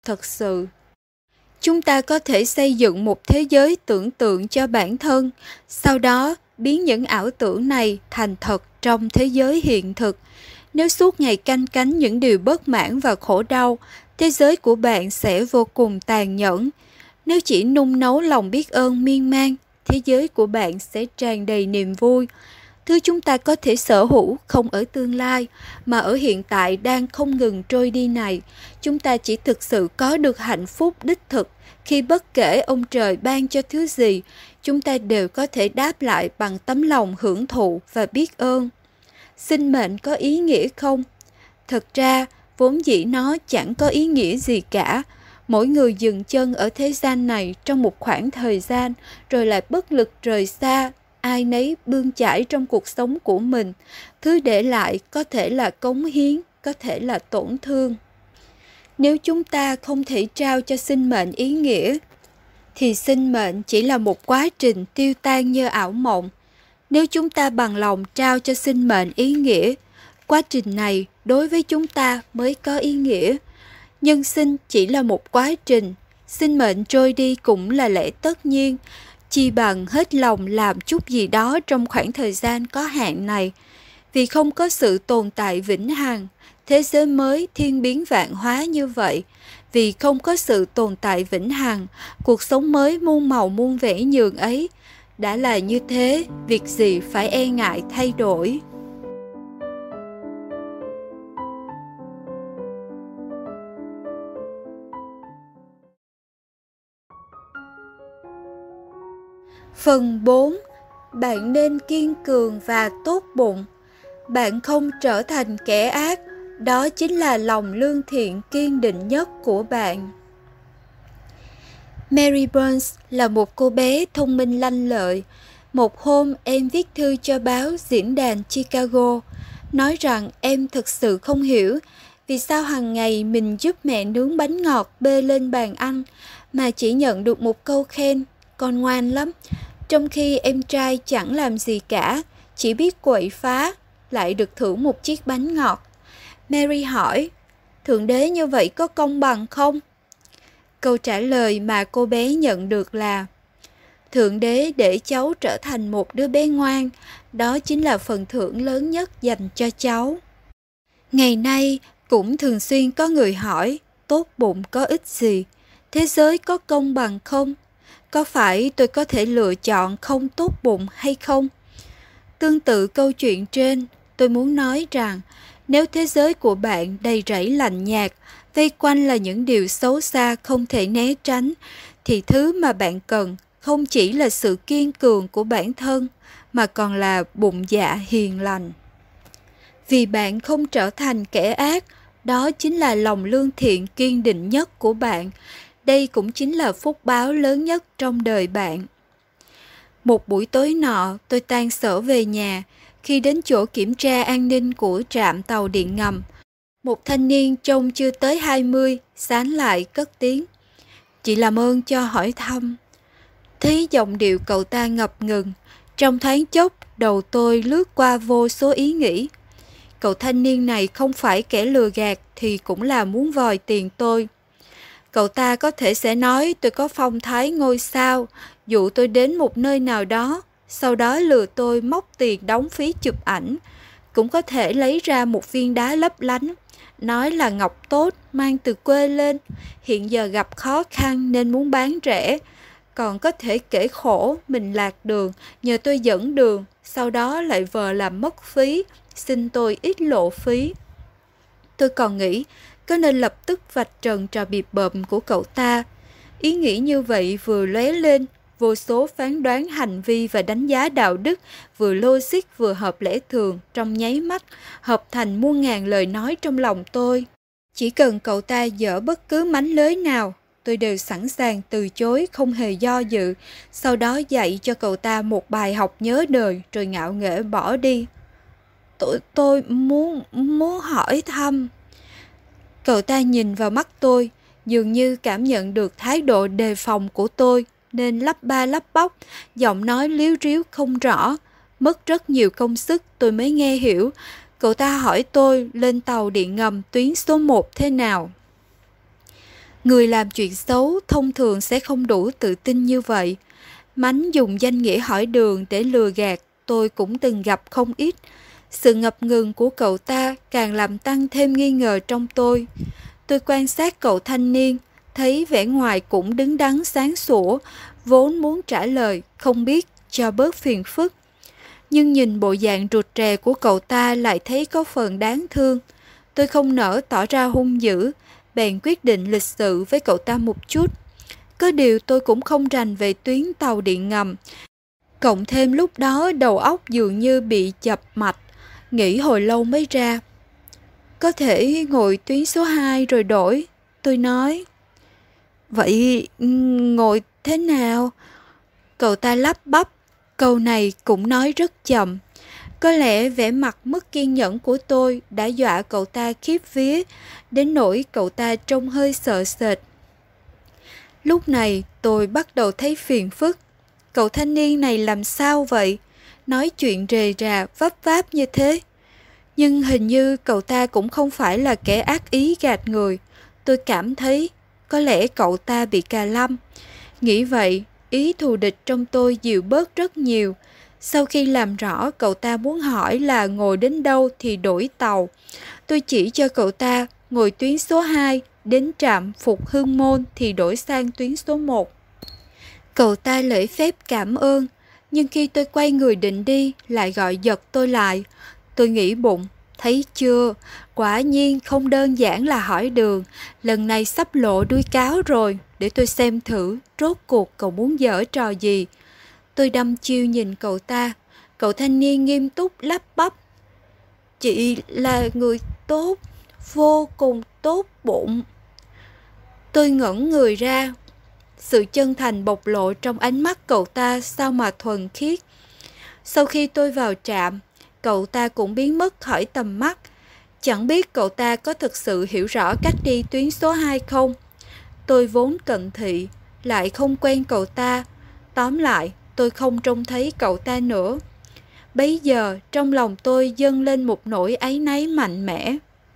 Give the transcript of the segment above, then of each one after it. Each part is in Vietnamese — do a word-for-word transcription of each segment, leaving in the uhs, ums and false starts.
thật sự. Chúng ta có thể xây dựng một thế giới tưởng tượng cho bản thân, sau đó biến những ảo tưởng này thành thật trong thế giới hiện thực. Nếu suốt ngày canh cánh những điều bất mãn và khổ đau, thế giới của bạn sẽ vô cùng tàn nhẫn. Nếu chỉ nung nấu lòng biết ơn miên man, thế giới của bạn sẽ tràn đầy niềm vui. Thứ chúng ta có thể sở hữu không ở tương lai, mà ở hiện tại đang không ngừng trôi đi này. Chúng ta chỉ thực sự có được hạnh phúc đích thực khi bất kể ông trời ban cho thứ gì, chúng ta đều có thể đáp lại bằng tấm lòng hưởng thụ và biết ơn. Sinh mệnh có ý nghĩa không? Thật ra, vốn dĩ nó chẳng có ý nghĩa gì cả. Mỗi người dừng chân ở thế gian này trong một khoảng thời gian, rồi lại bất lực rời xa. Ai nấy bươn chải trong cuộc sống của mình. Thứ để lại có thể là cống hiến, có thể là tổn thương. Nếu chúng ta không thể trao cho sinh mệnh ý nghĩa, thì sinh mệnh chỉ là một quá trình tiêu tan như ảo mộng. Nếu chúng ta bằng lòng trao cho sinh mệnh ý nghĩa, quá trình này đối với chúng ta mới có ý nghĩa. Nhân sinh chỉ là một quá trình, sinh mệnh trôi đi cũng là lẽ tất nhiên. Chi bằng hết lòng làm chút gì đó trong khoảng thời gian có hạn này. Vì không có sự tồn tại vĩnh hằng, thế giới mới thiên biến vạn hóa như vậy. Vì không có sự tồn tại vĩnh hằng, cuộc sống mới muôn màu muôn vẻ nhường ấy. Đã là như thế, việc gì phải e ngại thay đổi. Phần bốn. Bạn nên kiên cường và tốt bụng. Bạn không trở thành kẻ ác, đó chính là lòng lương thiện kiên định nhất của bạn. Mary Burns là một cô bé thông minh lanh lợi. Một hôm em viết thư cho báo Diễn đàn Chicago, nói rằng em thực sự không hiểu vì sao hàng ngày mình giúp mẹ nướng bánh ngọt bê lên bàn ăn mà chỉ nhận được một câu khen, con ngoan lắm. Trong khi em trai chẳng làm gì cả, chỉ biết quậy phá, lại được thưởng một chiếc bánh ngọt. Mary hỏi, Thượng Đế như vậy có công bằng không? Câu trả lời mà cô bé nhận được là, Thượng Đế để cháu trở thành một đứa bé ngoan, đó chính là phần thưởng lớn nhất dành cho cháu. Ngày nay cũng thường xuyên có người hỏi, tốt bụng có ích gì? Thế giới có công bằng không? Có phải tôi có thể lựa chọn không tốt bụng hay không? Tương tự câu chuyện trên, tôi muốn nói rằng nếu thế giới của bạn đầy rẫy lạnh nhạt, vây quanh là những điều xấu xa không thể né tránh, thì thứ mà bạn cần không chỉ là sự kiên cường của bản thân, mà còn là bụng dạ hiền lành. Vì bạn không trở thành kẻ ác, đó chính là lòng lương thiện kiên định nhất của bạn. Đây cũng chính là phúc báo lớn nhất trong đời bạn. Một buổi tối nọ, tôi tan sở về nhà. Khi đến chỗ kiểm tra an ninh của trạm tàu điện ngầm, một thanh niên trông chưa tới hai mươi, sán lại cất tiếng. Chị làm ơn cho hỏi thăm. Thấy giọng điệu cậu ta ngập ngừng, trong thoáng chốc đầu tôi lướt qua vô số ý nghĩ. Cậu thanh niên này không phải kẻ lừa gạt thì cũng là muốn vòi tiền tôi. Cậu ta có thể sẽ nói tôi có phong thái ngôi sao, dụ tôi đến một nơi nào đó, sau đó lừa tôi móc tiền đóng phí chụp ảnh. Cũng có thể lấy ra một viên đá lấp lánh, nói là ngọc tốt mang từ quê lên, hiện giờ gặp khó khăn nên muốn bán rẻ. Còn có thể kể khổ mình lạc đường, nhờ tôi dẫn đường, sau đó lại vờ làm mất phí, xin tôi ít lộ phí. Tôi còn nghĩ có nên lập tức vạch trần trò bịp bợm của cậu ta. Ý nghĩ như vậy vừa lóe lên, vô số phán đoán hành vi và đánh giá đạo đức, vừa logic vừa hợp lẽ thường, trong nháy mắt, hợp thành muôn ngàn lời nói trong lòng tôi. Chỉ cần cậu ta dở bất cứ mánh lới nào, tôi đều sẵn sàng từ chối không hề do dự, sau đó dạy cho cậu ta một bài học nhớ đời rồi ngạo nghễ bỏ đi. Tôi, tôi muốn, muốn hỏi thăm. Cậu ta nhìn vào mắt tôi, dường như cảm nhận được thái độ đề phòng của tôi, nên lắp ba lắp bắp, giọng nói líu ríu không rõ. Mất rất nhiều công sức tôi mới nghe hiểu. Cậu ta hỏi tôi lên tàu điện ngầm tuyến số một thế nào. Người làm chuyện xấu thông thường sẽ không đủ tự tin như vậy. Mánh dùng danh nghĩa hỏi đường để lừa gạt, tôi cũng từng gặp không ít. Sự ngập ngừng của cậu ta càng làm tăng thêm nghi ngờ trong tôi. Tôi quan sát cậu thanh niên, thấy vẻ ngoài cũng đứng đắn sáng sủa, vốn muốn trả lời, không biết cho bớt phiền phức. Nhưng nhìn bộ dạng rụt rè của cậu ta lại thấy có phần đáng thương. Tôi không nỡ tỏ ra hung dữ, bèn quyết định lịch sự với cậu ta một chút. Có điều tôi cũng không rành về tuyến tàu điện ngầm. Cộng thêm lúc đó đầu óc dường như bị chập mạch, nghĩ hồi lâu mới ra. Có thể ngồi tuyến số hai rồi đổi, tôi nói. Vậy ngồi thế nào? Cậu ta lắp bắp, câu này cũng nói rất chậm. Có lẽ vẻ mặt mất kiên nhẫn của tôi đã dọa cậu ta khiếp vía, đến nỗi cậu ta trông hơi sợ sệt. Lúc này tôi bắt đầu thấy phiền phức. Cậu thanh niên này làm sao vậy? Nói chuyện rề rà vấp váp như thế. Nhưng hình như cậu ta cũng không phải là kẻ ác ý gạt người. Tôi cảm thấy có lẽ cậu ta bị cà lâm. Nghĩ vậy, ý thù địch trong tôi dịu bớt rất nhiều. Sau khi làm rõ cậu ta muốn hỏi là ngồi đến đâu thì đổi tàu, tôi chỉ cho cậu ta ngồi tuyến số hai, đến trạm Phục Hưng Môn thì đổi sang tuyến số một. Cậu ta lễ phép cảm ơn, nhưng khi tôi quay người định đi lại gọi giật tôi lại. Tôi nghĩ bụng, thấy chưa, quả nhiên không đơn giản là hỏi đường, lần này sắp lộ đuôi cáo rồi, để tôi xem thử rốt cuộc cậu muốn giở trò gì. Tôi đăm chiêu nhìn cậu ta, cậu thanh niên nghiêm túc lắp bắp. Chị là người tốt, vô cùng tốt bụng. Tôi ngẩng người ra, sự chân thành bộc lộ trong ánh mắt cậu ta sao mà thuần khiết. Sau khi tôi vào trạm, cậu ta cũng biến mất khỏi tầm mắt. Chẳng biết cậu ta có thực sự hiểu rõ cách đi tuyến số hai không? Tôi vốn cận thị, lại không quen cậu ta. Tóm lại, tôi không trông thấy cậu ta nữa. Bấy giờ, trong lòng tôi dâng lên một nỗi áy náy mạnh mẽ.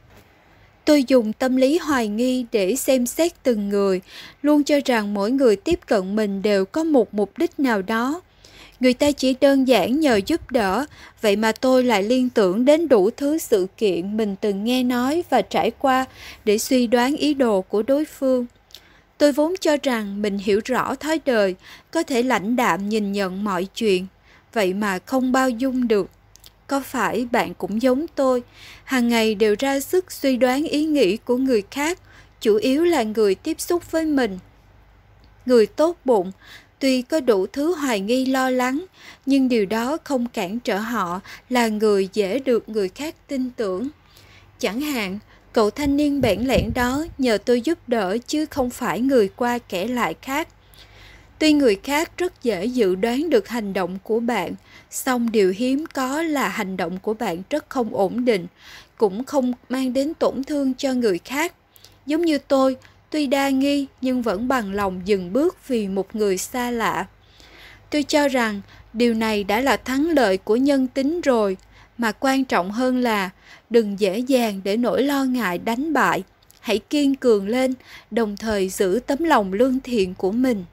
Tôi dùng tâm lý hoài nghi để xem xét từng người, luôn cho rằng mỗi người tiếp cận mình đều có một mục đích nào đó. Người ta chỉ đơn giản nhờ giúp đỡ, vậy mà tôi lại liên tưởng đến đủ thứ sự kiện mình từng nghe nói và trải qua để suy đoán ý đồ của đối phương. Tôi vốn cho rằng mình hiểu rõ thói đời, có thể lãnh đạm nhìn nhận mọi chuyện, vậy mà không bao dung được. Có phải bạn cũng giống tôi, hàng ngày đều ra sức suy đoán ý nghĩ của người khác, chủ yếu là người tiếp xúc với mình. Người tốt bụng, tuy có đủ thứ hoài nghi lo lắng, nhưng điều đó không cản trở họ là người dễ được người khác tin tưởng. Chẳng hạn, cậu thanh niên bẽn lẽn đó nhờ tôi giúp đỡ chứ không phải người qua kẻ lại khác. Tuy người khác rất dễ dự đoán được hành động của bạn, song điều hiếm có là hành động của bạn rất không ổn định, cũng không mang đến tổn thương cho người khác. Giống như tôi, tuy đa nghi nhưng vẫn bằng lòng dừng bước vì một người xa lạ. Tôi cho rằng điều này đã là thắng lợi của nhân tính rồi, mà quan trọng hơn là đừng dễ dàng để nỗi lo ngại đánh bại. Hãy kiên cường lên, đồng thời giữ tấm lòng lương thiện của mình.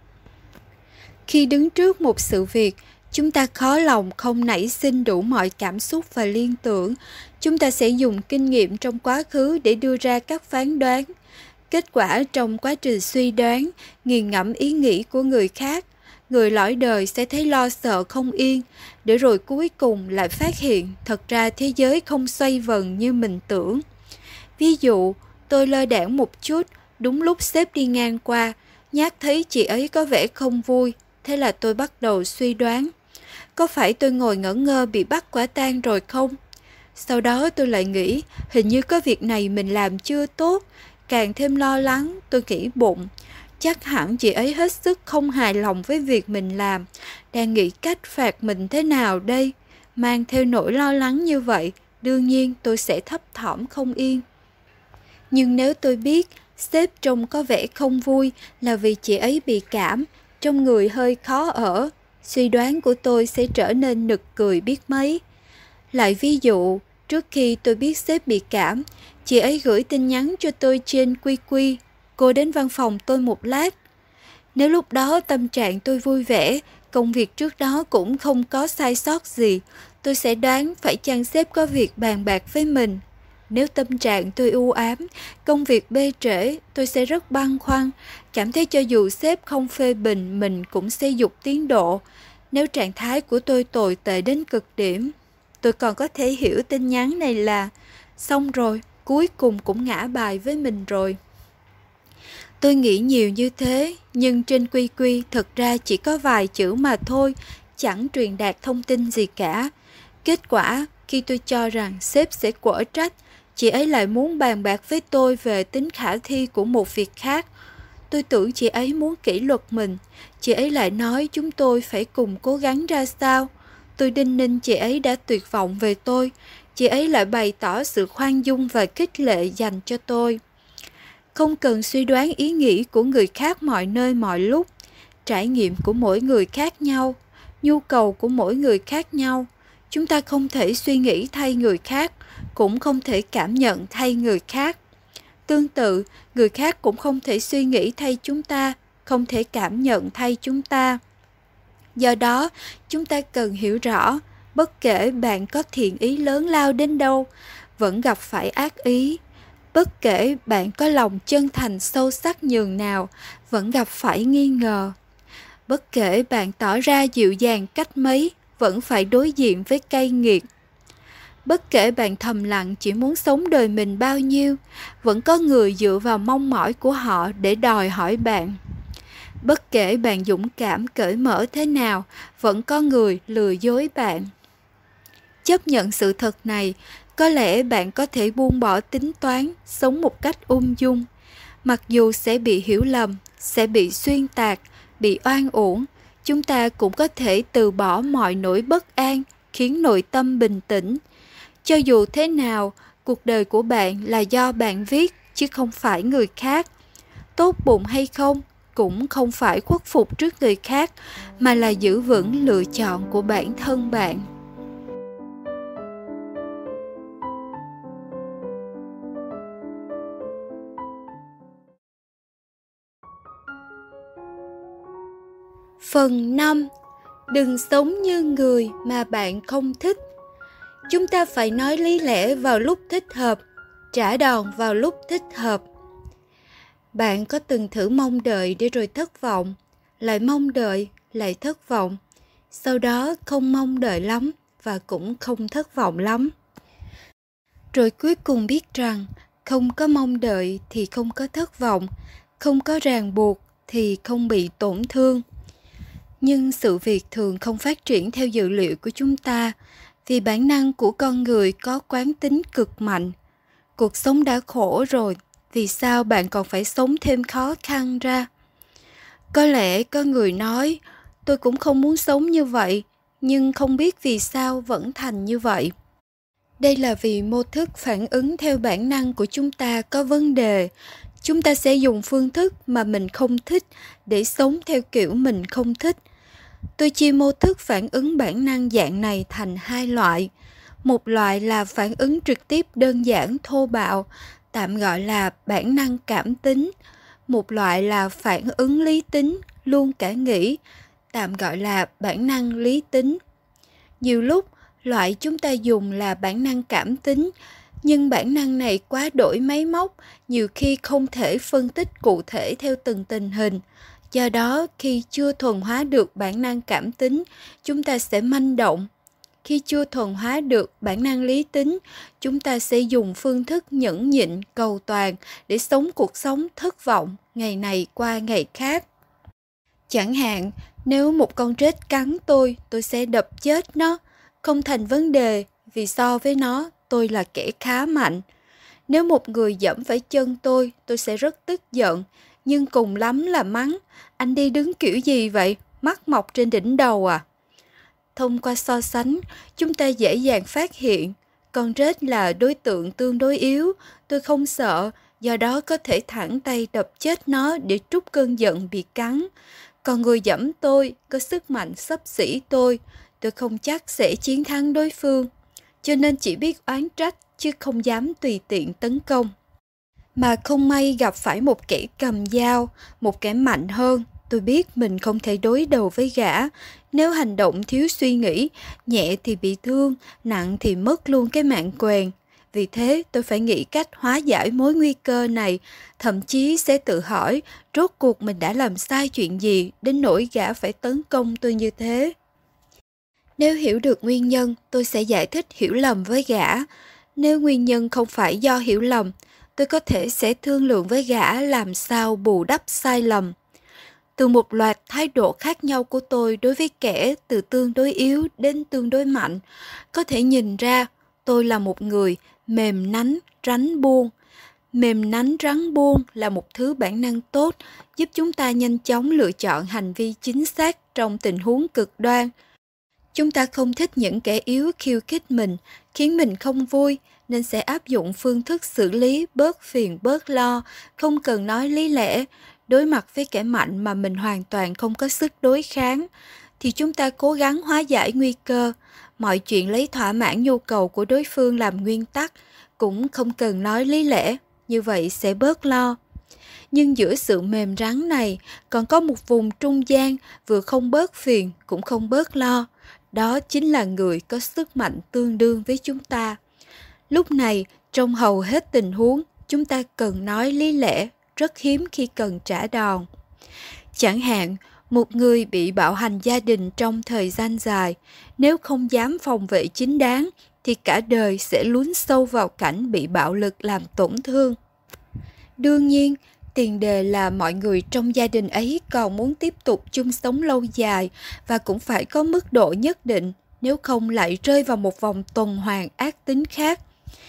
Khi đứng trước một sự việc, chúng ta khó lòng không nảy sinh đủ mọi cảm xúc và liên tưởng. Chúng ta sẽ dùng kinh nghiệm trong quá khứ để đưa ra các phán đoán. Kết quả trong quá trình suy đoán, nghiền ngẫm ý nghĩ của người khác, người lõi đời sẽ thấy lo sợ không yên, để rồi cuối cùng lại phát hiện thật ra thế giới không xoay vần như mình tưởng. Ví dụ, tôi lơ đãng một chút, đúng lúc sếp đi ngang qua, nhát thấy chị ấy có vẻ không vui, thế là tôi bắt đầu suy đoán. Có phải tôi ngồi ngẩn ngơ bị bắt quả tang rồi không? Sau đó tôi lại nghĩ, hình như có việc này mình làm chưa tốt. Càng thêm lo lắng, tôi nghĩ bụng. Chắc hẳn chị ấy hết sức không hài lòng với việc mình làm, đang nghĩ cách phạt mình thế nào đây. Mang theo nỗi lo lắng như vậy, đương nhiên tôi sẽ thấp thỏm không yên. Nhưng nếu tôi biết sếp trông có vẻ không vui là vì chị ấy bị cảm, trong người hơi khó ở, suy đoán của tôi sẽ trở nên nực cười biết mấy. Lại ví dụ, trước khi tôi biết sếp bị cảm, chị ấy gửi tin nhắn cho tôi trên quy quy. cô đến văn phòng tôi một lát. Nếu lúc đó tâm trạng tôi vui vẻ, công việc trước đó cũng không có sai sót gì, tôi sẽ đoán phải chăng sếp có việc bàn bạc với mình. Nếu tâm trạng tôi u ám, công việc bê trễ, tôi sẽ rất băn khoăn, cảm thấy cho dù sếp không phê bình mình cũng sẽ giục tiến độ. Nếu trạng thái của tôi tồi tệ đến cực điểm, tôi còn có thể hiểu tin nhắn này là xong rồi, cuối cùng cũng ngã bài với mình rồi. Tôi nghĩ nhiều như thế, nhưng trên quy quy thật ra chỉ có vài chữ mà thôi, chẳng truyền đạt thông tin gì cả. Kết quả, khi tôi cho rằng sếp sẽ quở trách, chị ấy lại muốn bàn bạc với tôi về tính khả thi của một việc khác. Tôi tưởng chị ấy muốn kỷ luật mình, chị ấy lại nói chúng tôi phải cùng cố gắng ra sao. Tôi đinh ninh chị ấy đã tuyệt vọng về tôi, chị ấy lại bày tỏ sự khoan dung và khích lệ dành cho tôi. Không cần suy đoán ý nghĩ của người khác mọi nơi mọi lúc. Trải nghiệm của mỗi người khác nhau, nhu cầu của mỗi người khác nhau. Chúng ta không thể suy nghĩ thay người khác, cũng không thể cảm nhận thay người khác. Tương tự, người khác cũng không thể suy nghĩ thay chúng ta, không thể cảm nhận thay chúng ta. Do đó, chúng ta cần hiểu rõ, bất kể bạn có thiện ý lớn lao đến đâu, vẫn gặp phải ác ý. Bất kể bạn có lòng chân thành sâu sắc nhường nào, vẫn gặp phải nghi ngờ. Bất kể bạn tỏ ra dịu dàng cách mấy, vẫn phải đối diện với cay nghiệt. Bất kể bạn thầm lặng chỉ muốn sống đời mình bao nhiêu, vẫn có người dựa vào mong mỏi của họ để đòi hỏi bạn. Bất kể bạn dũng cảm cởi mở thế nào, vẫn có người lừa dối bạn. Chấp nhận sự thật này, có lẽ bạn có thể buông bỏ tính toán, sống một cách ung dung. Mặc dù sẽ bị hiểu lầm, sẽ bị xuyên tạc, bị oan uổng, chúng ta cũng có thể từ bỏ mọi nỗi bất an, khiến nội tâm bình tĩnh. Cho dù thế nào, cuộc đời của bạn là do bạn viết, chứ không phải người khác. Tốt bụng hay không, cũng không phải khuất phục trước người khác, mà là giữ vững lựa chọn của bản thân bạn. Phần năm. Đừng sống như người mà bạn không thích. Chúng ta phải nói lý lẽ vào lúc thích hợp, trả đòn vào lúc thích hợp. Bạn có từng thử mong đợi để rồi thất vọng, lại mong đợi, lại thất vọng, sau đó không mong đợi lắm và cũng không thất vọng lắm. Rồi cuối cùng biết rằng không có mong đợi thì không có thất vọng, không có ràng buộc thì không bị tổn thương. Nhưng sự việc thường không phát triển theo dự liệu của chúng ta, vì bản năng của con người có quán tính cực mạnh. Cuộc sống đã khổ rồi, vì sao bạn còn phải sống thêm khó khăn ra? Có lẽ có người nói, tôi cũng không muốn sống như vậy, nhưng không biết vì sao vẫn thành như vậy. Đây là vì mô thức phản ứng theo bản năng của chúng ta có vấn đề. Chúng ta sẽ dùng phương thức mà mình không thích để sống theo kiểu mình không thích. Tôi chia mô thức phản ứng bản năng dạng này thành hai loại. Một loại là phản ứng trực tiếp đơn giản thô bạo, tạm gọi là bản năng cảm tính. Một loại là phản ứng lý tính, luôn cả nghĩ, tạm gọi là bản năng lý tính. Nhiều lúc, loại chúng ta dùng là bản năng cảm tính, nhưng bản năng này quá đổi máy móc, nhiều khi không thể phân tích cụ thể theo từng tình hình. Do đó, khi chưa thuần hóa được bản năng cảm tính, chúng ta sẽ manh động. Khi chưa thuần hóa được bản năng lý tính, chúng ta sẽ dùng phương thức nhẫn nhịn, cầu toàn để sống cuộc sống thất vọng ngày này qua ngày khác. Chẳng hạn, nếu một con rết cắn tôi, tôi sẽ đập chết nó. Không thành vấn đề, vì so với nó, tôi là kẻ khá mạnh. Nếu một người giẫm phải chân tôi, tôi sẽ rất tức giận, nhưng cùng lắm là mắng. Anh đi đứng kiểu gì vậy? Mắt mọc trên đỉnh đầu à? Thông qua so sánh, chúng ta dễ dàng phát hiện con rết là đối tượng tương đối yếu, tôi không sợ, do đó có thể thẳng tay đập chết nó để trút cơn giận bị cắn. Còn người giẫm tôi có sức mạnh xấp xỉ tôi, tôi không chắc sẽ chiến thắng đối phương, cho nên chỉ biết oán trách chứ không dám tùy tiện tấn công. Mà không may gặp phải một kẻ cầm dao, một kẻ mạnh hơn. Tôi biết mình không thể đối đầu với gã. Nếu hành động thiếu suy nghĩ, nhẹ thì bị thương, nặng thì mất luôn cái mạng quèn. Vì thế tôi phải nghĩ cách hóa giải mối nguy cơ này, thậm chí sẽ tự hỏi rốt cuộc mình đã làm sai chuyện gì đến nỗi gã phải tấn công tôi như thế. Nếu hiểu được nguyên nhân, tôi sẽ giải thích hiểu lầm với gã. Nếu nguyên nhân không phải do hiểu lầm, tôi có thể sẽ thương lượng với gã làm sao bù đắp sai lầm. Từ một loạt thái độ khác nhau của tôi đối với kẻ từ tương đối yếu đến tương đối mạnh, có thể nhìn ra tôi là một người mềm nắn, rắn buông. Mềm nắn rắn buông là một thứ bản năng tốt giúp chúng ta nhanh chóng lựa chọn hành vi chính xác trong tình huống cực đoan. Chúng ta không thích những kẻ yếu khiêu khích mình, khiến mình không vui, nên sẽ áp dụng phương thức xử lý bớt phiền bớt lo, không cần nói lý lẽ. Đối mặt với kẻ mạnh mà mình hoàn toàn không có sức đối kháng, thì chúng ta cố gắng hóa giải nguy cơ. Mọi chuyện lấy thỏa mãn nhu cầu của đối phương làm nguyên tắc, cũng không cần nói lý lẽ, như vậy sẽ bớt lo. Nhưng giữa sự mềm rắn này còn có một vùng trung gian vừa không bớt phiền cũng không bớt lo. Đó chính là người có sức mạnh tương đương với chúng ta. Lúc này, trong hầu hết tình huống, chúng ta cần nói lý lẽ, rất hiếm khi cần trả đòn. Chẳng hạn, một người bị bạo hành gia đình trong thời gian dài, nếu không dám phòng vệ chính đáng, thì cả đời sẽ lún sâu vào cảnh bị bạo lực làm tổn thương. Đương nhiên, tiền đề là mọi người trong gia đình ấy còn muốn tiếp tục chung sống lâu dài và cũng phải có mức độ nhất định, nếu không lại rơi vào một vòng tuần hoàn ác tính khác.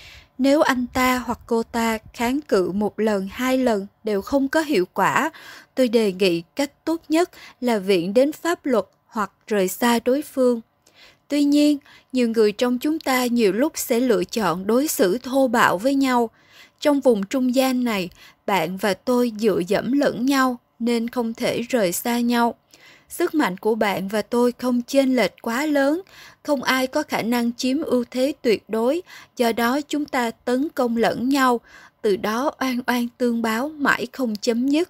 Nếu anh ta hoặc cô ta kháng cự một lần, hai lần đều không có hiệu quả, tôi đề nghị cách tốt nhất là viện đến pháp luật hoặc rời xa đối phương. Tuy nhiên, nhiều người trong chúng ta nhiều lúc sẽ lựa chọn đối xử thô bạo với nhau. Trong vùng trung gian này, bạn và tôi dựa dẫm lẫn nhau nên không thể rời xa nhau. Sức mạnh của bạn và tôi không chênh lệch quá lớn, không ai có khả năng chiếm ưu thế tuyệt đối, do đó chúng ta tấn công lẫn nhau, từ đó oan oan tương báo mãi không chấm dứt.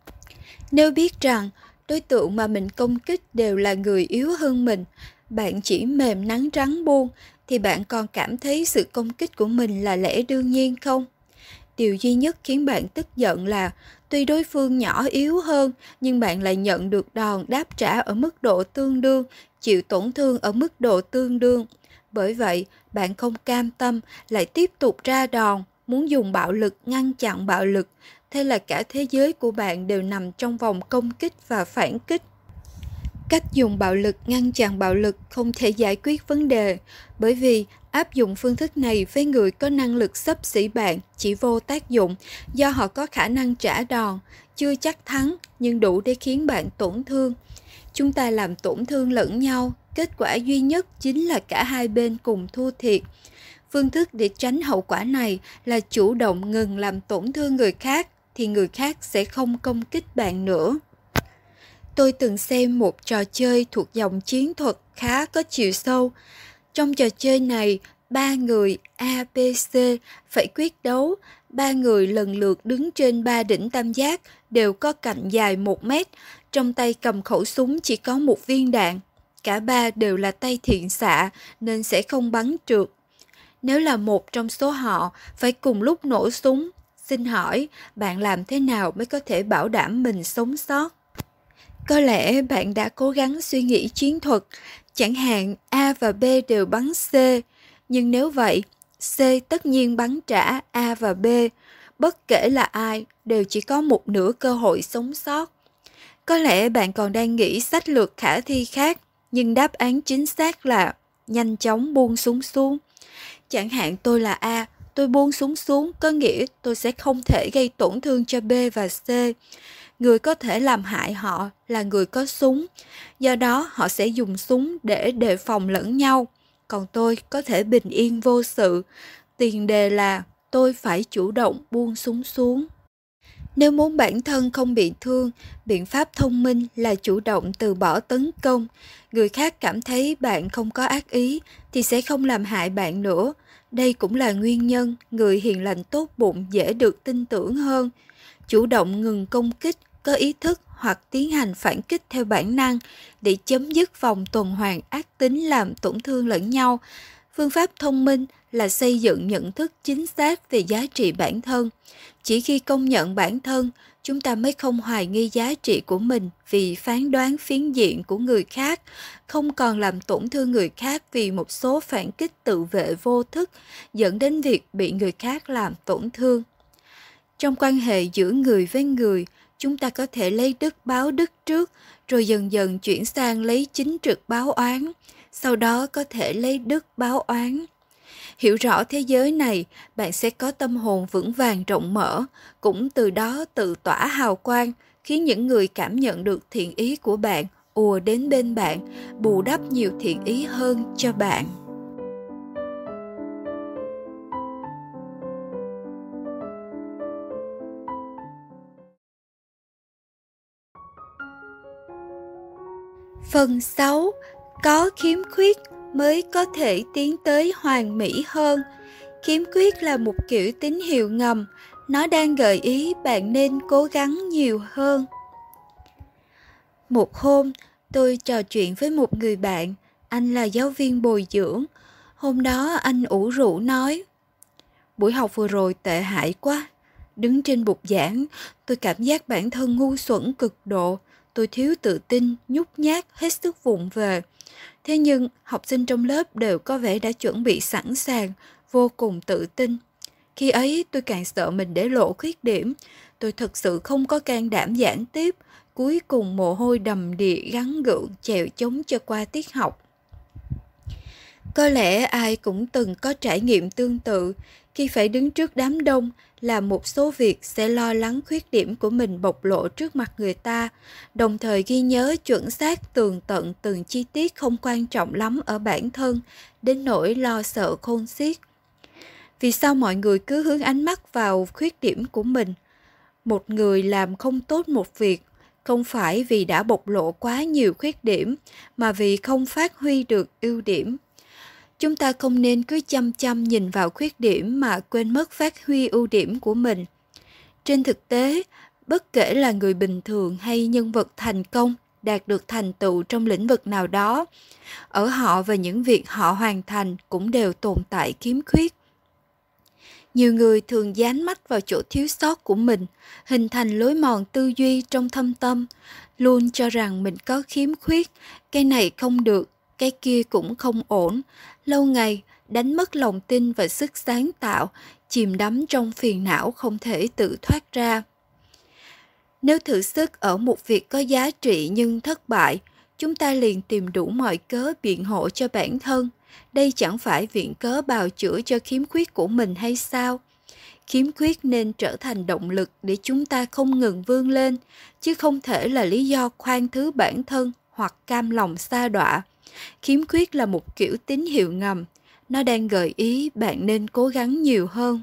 Nếu biết rằng đối tượng mà mình công kích đều là người yếu hơn mình, bạn chỉ mềm nắn rắn buông, thì bạn còn cảm thấy sự công kích của mình là lẽ đương nhiên không? Điều duy nhất khiến bạn tức giận là tuy đối phương nhỏ yếu hơn nhưng bạn lại nhận được đòn đáp trả ở mức độ tương đương, chịu tổn thương ở mức độ tương đương. Bởi vậy, bạn không cam tâm, lại tiếp tục ra đòn, muốn dùng bạo lực ngăn chặn bạo lực. Thế là cả thế giới của bạn đều nằm trong vòng công kích và phản kích. Cách dùng bạo lực ngăn chặn bạo lực không thể giải quyết vấn đề, bởi vì áp dụng phương thức này với người có năng lực xấp xỉ bạn chỉ vô tác dụng, do họ có khả năng trả đòn, chưa chắc thắng nhưng đủ để khiến bạn tổn thương. Chúng ta làm tổn thương lẫn nhau, kết quả duy nhất chính là cả hai bên cùng thua thiệt. Phương thức để tránh hậu quả này là chủ động ngừng làm tổn thương người khác, thì người khác sẽ không công kích bạn nữa. Tôi từng xem một trò chơi thuộc dòng chiến thuật khá có chiều sâu. Trong trò chơi này, ba người A, B, C phải quyết đấu. Ba người lần lượt đứng trên ba đỉnh tam giác, đều có cạnh dài một mét. Trong tay cầm khẩu súng chỉ có một viên đạn. Cả ba đều là tay thiện xạ nên sẽ không bắn trượt. Nếu là một trong số họ phải cùng lúc nổ súng, xin hỏi bạn làm thế nào mới có thể bảo đảm mình sống sót? Có lẽ bạn đã cố gắng suy nghĩ chiến thuật, chẳng hạn A và B đều bắn C, nhưng nếu vậy, C tất nhiên bắn trả A và B, bất kể là ai đều chỉ có một nửa cơ hội sống sót. Có lẽ bạn còn đang nghĩ sách lược khả thi khác, nhưng đáp án chính xác là nhanh chóng buông súng xuống. Chẳng hạn tôi là A, tôi buông súng xuống có nghĩa tôi sẽ không thể gây tổn thương cho B và C. Người có thể làm hại họ là người có súng, do đó họ sẽ dùng súng để đề phòng lẫn nhau. Còn tôi có thể bình yên vô sự, tiền đề là tôi phải chủ động buông súng xuống. Nếu muốn bản thân không bị thương, biện pháp thông minh là chủ động từ bỏ tấn công. Người khác cảm thấy bạn không có ác ý thì sẽ không làm hại bạn nữa. Đây cũng là nguyên nhân người hiền lành tốt bụng dễ được tin tưởng hơn. Chủ động ngừng công kích, có ý thức hoặc tiến hành phản kích theo bản năng để chấm dứt vòng tuần hoàn ác tính làm tổn thương lẫn nhau. Phương pháp thông minh là xây dựng nhận thức chính xác về giá trị bản thân. Chỉ khi công nhận bản thân, chúng ta mới không hoài nghi giá trị của mình vì phán đoán phiến diện của người khác, không còn làm tổn thương người khác vì một số phản kích tự vệ vô thức dẫn đến việc bị người khác làm tổn thương. Trong quan hệ giữa người với người, chúng ta có thể lấy đức báo đức trước, rồi dần dần chuyển sang lấy chính trực báo oán, sau đó có thể lấy đức báo oán. Hiểu rõ thế giới này, bạn sẽ có tâm hồn vững vàng rộng mở, cũng từ đó tự tỏa hào quang, khiến những người cảm nhận được thiện ý của bạn ùa đến bên bạn, bù đắp nhiều thiện ý hơn cho bạn. Phần sáu. Có khiếm khuyết mới có thể tiến tới hoàn mỹ hơn. Khiếm khuyết là một kiểu tín hiệu ngầm, nó đang gợi ý bạn nên cố gắng nhiều hơn. Một hôm, tôi trò chuyện với một người bạn, anh là giáo viên bồi dưỡng. Hôm đó anh ủ rũ nói, buổi học vừa rồi tệ hại quá. Đứng trên bục giảng, tôi cảm giác bản thân ngu xuẩn cực độ. Tôi thiếu tự tin, nhút nhát, hết sức vụng về. Thế nhưng, học sinh trong lớp đều có vẻ đã chuẩn bị sẵn sàng, vô cùng tự tin. Khi ấy, tôi càng sợ mình để lộ khuyết điểm. Tôi thật sự không có can đảm giảng tiếp. Cuối cùng mồ hôi đầm đìa gắng gượng chèo chống cho qua tiết học. Có lẽ ai cũng từng có trải nghiệm tương tự. Khi phải đứng trước đám đông, làm một số việc sẽ lo lắng khuyết điểm của mình bộc lộ trước mặt người ta, đồng thời ghi nhớ chuẩn xác tường tận từng chi tiết không quan trọng lắm ở bản thân, đến nỗi lo sợ khôn xiết. Vì sao mọi người cứ hướng ánh mắt vào khuyết điểm của mình? Một người làm không tốt một việc, không phải vì đã bộc lộ quá nhiều khuyết điểm, mà vì không phát huy được ưu điểm. Chúng ta không nên cứ chăm chăm nhìn vào khuyết điểm mà quên mất phát huy ưu điểm của mình. Trên thực tế, bất kể là người bình thường hay nhân vật thành công, đạt được thành tựu trong lĩnh vực nào đó, ở họ và những việc họ hoàn thành cũng đều tồn tại khiếm khuyết. Nhiều người thường dán mắt vào chỗ thiếu sót của mình, hình thành lối mòn tư duy trong thâm tâm, luôn cho rằng mình có khiếm khuyết, cái này không được, cái kia cũng không ổn, lâu ngày đánh mất lòng tin và sức sáng tạo, chìm đắm trong phiền não không thể tự thoát ra. Nếu thử sức ở một việc có giá trị nhưng thất bại, chúng ta liền tìm đủ mọi cớ biện hộ cho bản thân. Đây chẳng phải viện cớ bào chữa cho khiếm khuyết của mình hay sao? Khiếm khuyết nên trở thành động lực để chúng ta không ngừng vươn lên, chứ không thể là lý do khoan thứ bản thân hoặc cam lòng sa đọa. Khiếm khuyết là một kiểu tín hiệu ngầm, nó đang gợi ý bạn nên cố gắng nhiều hơn.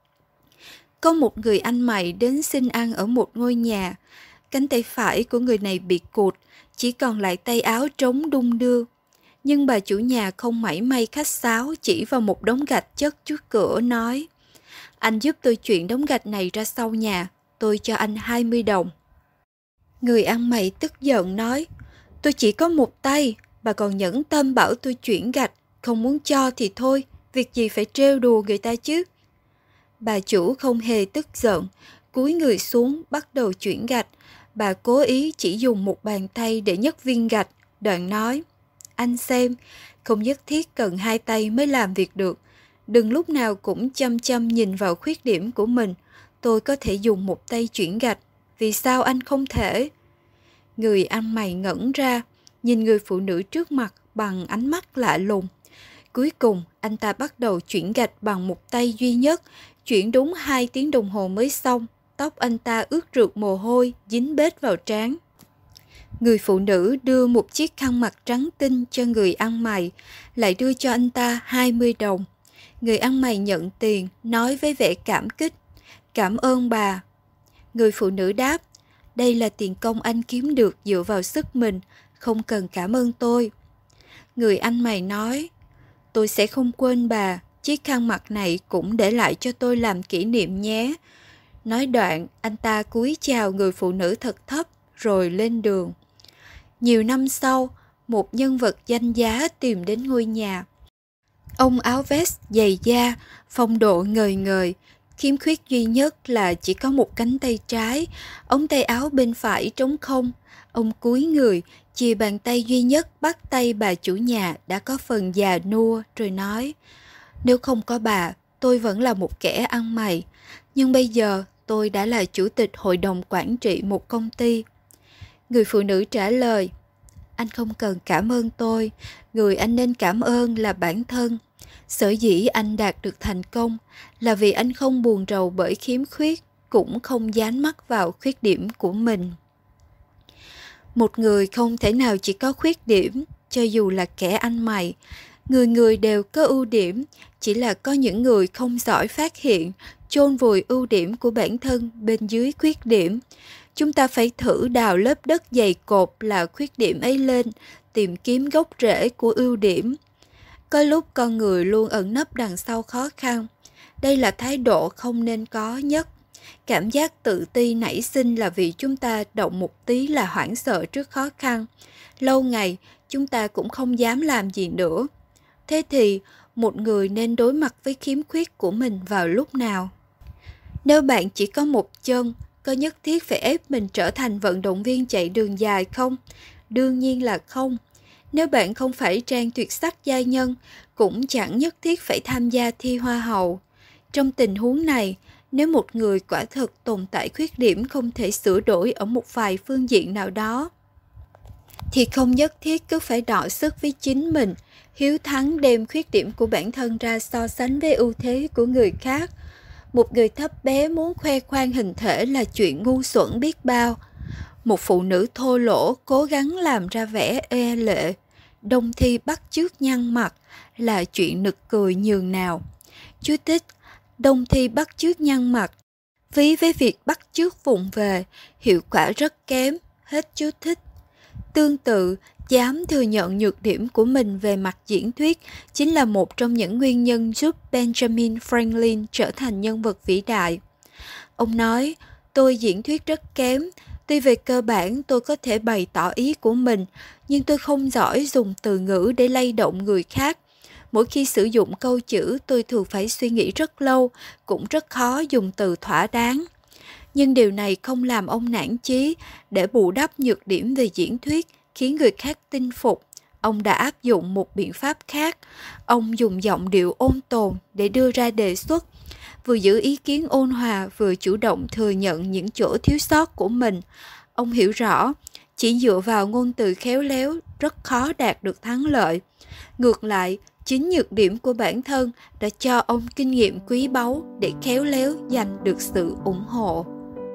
Có một người anh mày đến xin ăn ở một ngôi nhà. Cánh tay phải của người này bị cụt, chỉ còn lại tay áo trống đung đưa. Nhưng bà chủ nhà không mảy may khách sáo, chỉ vào một đống gạch chất trước cửa nói, anh giúp tôi chuyển đống gạch này ra sau nhà, tôi cho anh hai mươi đồng. Người ăn mày tức giận nói, tôi chỉ có một tay, bà còn nhẫn tâm bảo tôi chuyển gạch, không muốn cho thì thôi, việc gì phải trêu đùa người ta chứ. Bà chủ không hề tức giận, cúi người xuống bắt đầu chuyển gạch. Bà cố ý chỉ dùng một bàn tay để nhấc viên gạch, đoạn nói, anh xem, không nhất thiết cần hai tay mới làm việc được. Đừng lúc nào cũng chăm chăm nhìn vào khuyết điểm của mình. Tôi có thể dùng một tay chuyển gạch, vì sao anh không thể? Người ăn mày ngẩn ra, nhìn người phụ nữ trước mặt bằng ánh mắt lạ lùng. Cuối cùng, anh ta bắt đầu chuyển gạch bằng một tay duy nhất, chuyển đúng hai tiếng đồng hồ mới xong. Tóc anh ta ướt rượt mồ hôi, dính bết vào trán. Người phụ nữ đưa một chiếc khăn mặt trắng tinh cho người ăn mày, lại đưa cho anh ta hai mươi đồng. Người ăn mày nhận tiền, nói với vẻ cảm kích, cảm ơn bà. Người phụ nữ đáp, đây là tiền công anh kiếm được dựa vào sức mình, không cần cảm ơn tôi. Người anh mày nói, tôi sẽ không quên bà, chiếc khăn mặt này cũng để lại cho tôi làm kỷ niệm nhé. Nói đoạn, anh ta cúi chào người phụ nữ thật thấp, rồi lên đường. Nhiều năm sau, một nhân vật danh giá tìm đến ngôi nhà. Ông áo vest dày da, phong độ ngời ngời, khiếm khuyết duy nhất là chỉ có một cánh tay trái, ống tay áo bên phải trống không. Ông cúi người, chìa bàn tay duy nhất bắt tay bà chủ nhà đã có phần già nua, rồi nói, nếu không có bà, tôi vẫn là một kẻ ăn mày, nhưng bây giờ tôi đã là chủ tịch hội đồng quản trị một công ty. Người phụ nữ trả lời, anh không cần cảm ơn tôi, người anh nên cảm ơn là bản thân. Sở dĩ anh đạt được thành công là vì anh không buồn rầu bởi khiếm khuyết, cũng không dán mắc vào khuyết điểm của mình. Một người không thể nào chỉ có khuyết điểm, cho dù là kẻ ăn mày. Người người đều có ưu điểm, chỉ là có những người không giỏi phát hiện, chôn vùi ưu điểm của bản thân bên dưới khuyết điểm. Chúng ta phải thử đào lớp đất dày cộp là khuyết điểm ấy lên, tìm kiếm gốc rễ của ưu điểm. Có lúc con người luôn ẩn nấp đằng sau khó khăn. Đây là thái độ không nên có nhất. Cảm giác tự ti nảy sinh là vì chúng ta động một tí là hoảng sợ trước khó khăn. Lâu ngày, chúng ta cũng không dám làm gì nữa. Thế thì, một người nên đối mặt với khiếm khuyết của mình vào lúc nào? Nếu bạn chỉ có một chân, có nhất thiết phải ép mình trở thành vận động viên chạy đường dài không? Đương nhiên là không. Nếu bạn không phải trang tuyệt sắc giai nhân, cũng chẳng nhất thiết phải tham gia thi hoa hậu. Trong tình huống này, nếu một người quả thực tồn tại khuyết điểm không thể sửa đổi ở một vài phương diện nào đó, thì không nhất thiết cứ phải đọ sức với chính mình, hiếu thắng đem khuyết điểm của bản thân ra so sánh với ưu thế của người khác. Một người thấp bé muốn khoe khoang hình thể là chuyện ngu xuẩn biết bao. Một phụ nữ thô lỗ cố gắng làm ra vẻ e lệ, đông thi bắt chước nhăn mặt là chuyện nực cười nhường nào. Chú thích, đông thi bắt chước nhăn mặt, ví với việc bắt chước vụng về, hiệu quả rất kém, hết chú thích. Tương tự, dám thừa nhận nhược điểm của mình về mặt diễn thuyết chính là một trong những nguyên nhân giúp Benjamin Franklin trở thành nhân vật vĩ đại. Ông nói, tôi diễn thuyết rất kém, tuy về cơ bản tôi có thể bày tỏ ý của mình, nhưng tôi không giỏi dùng từ ngữ để lay động người khác. Mỗi khi sử dụng câu chữ tôi thường phải suy nghĩ rất lâu, cũng rất khó dùng từ thỏa đáng. Nhưng điều này không làm ông nản chí. Để bù đắp nhược điểm về diễn thuyết, khiến người khác tin phục, ông đã áp dụng một biện pháp khác. Ông dùng giọng điệu ôn tồn để đưa ra đề xuất, vừa giữ ý kiến ôn hòa vừa chủ động thừa nhận những chỗ thiếu sót của mình. Ông hiểu rõ, chỉ dựa vào ngôn từ khéo léo rất khó đạt được thắng lợi. Ngược lại, chính nhược điểm của bản thân đã cho ông kinh nghiệm quý báu để khéo léo giành được sự ủng hộ.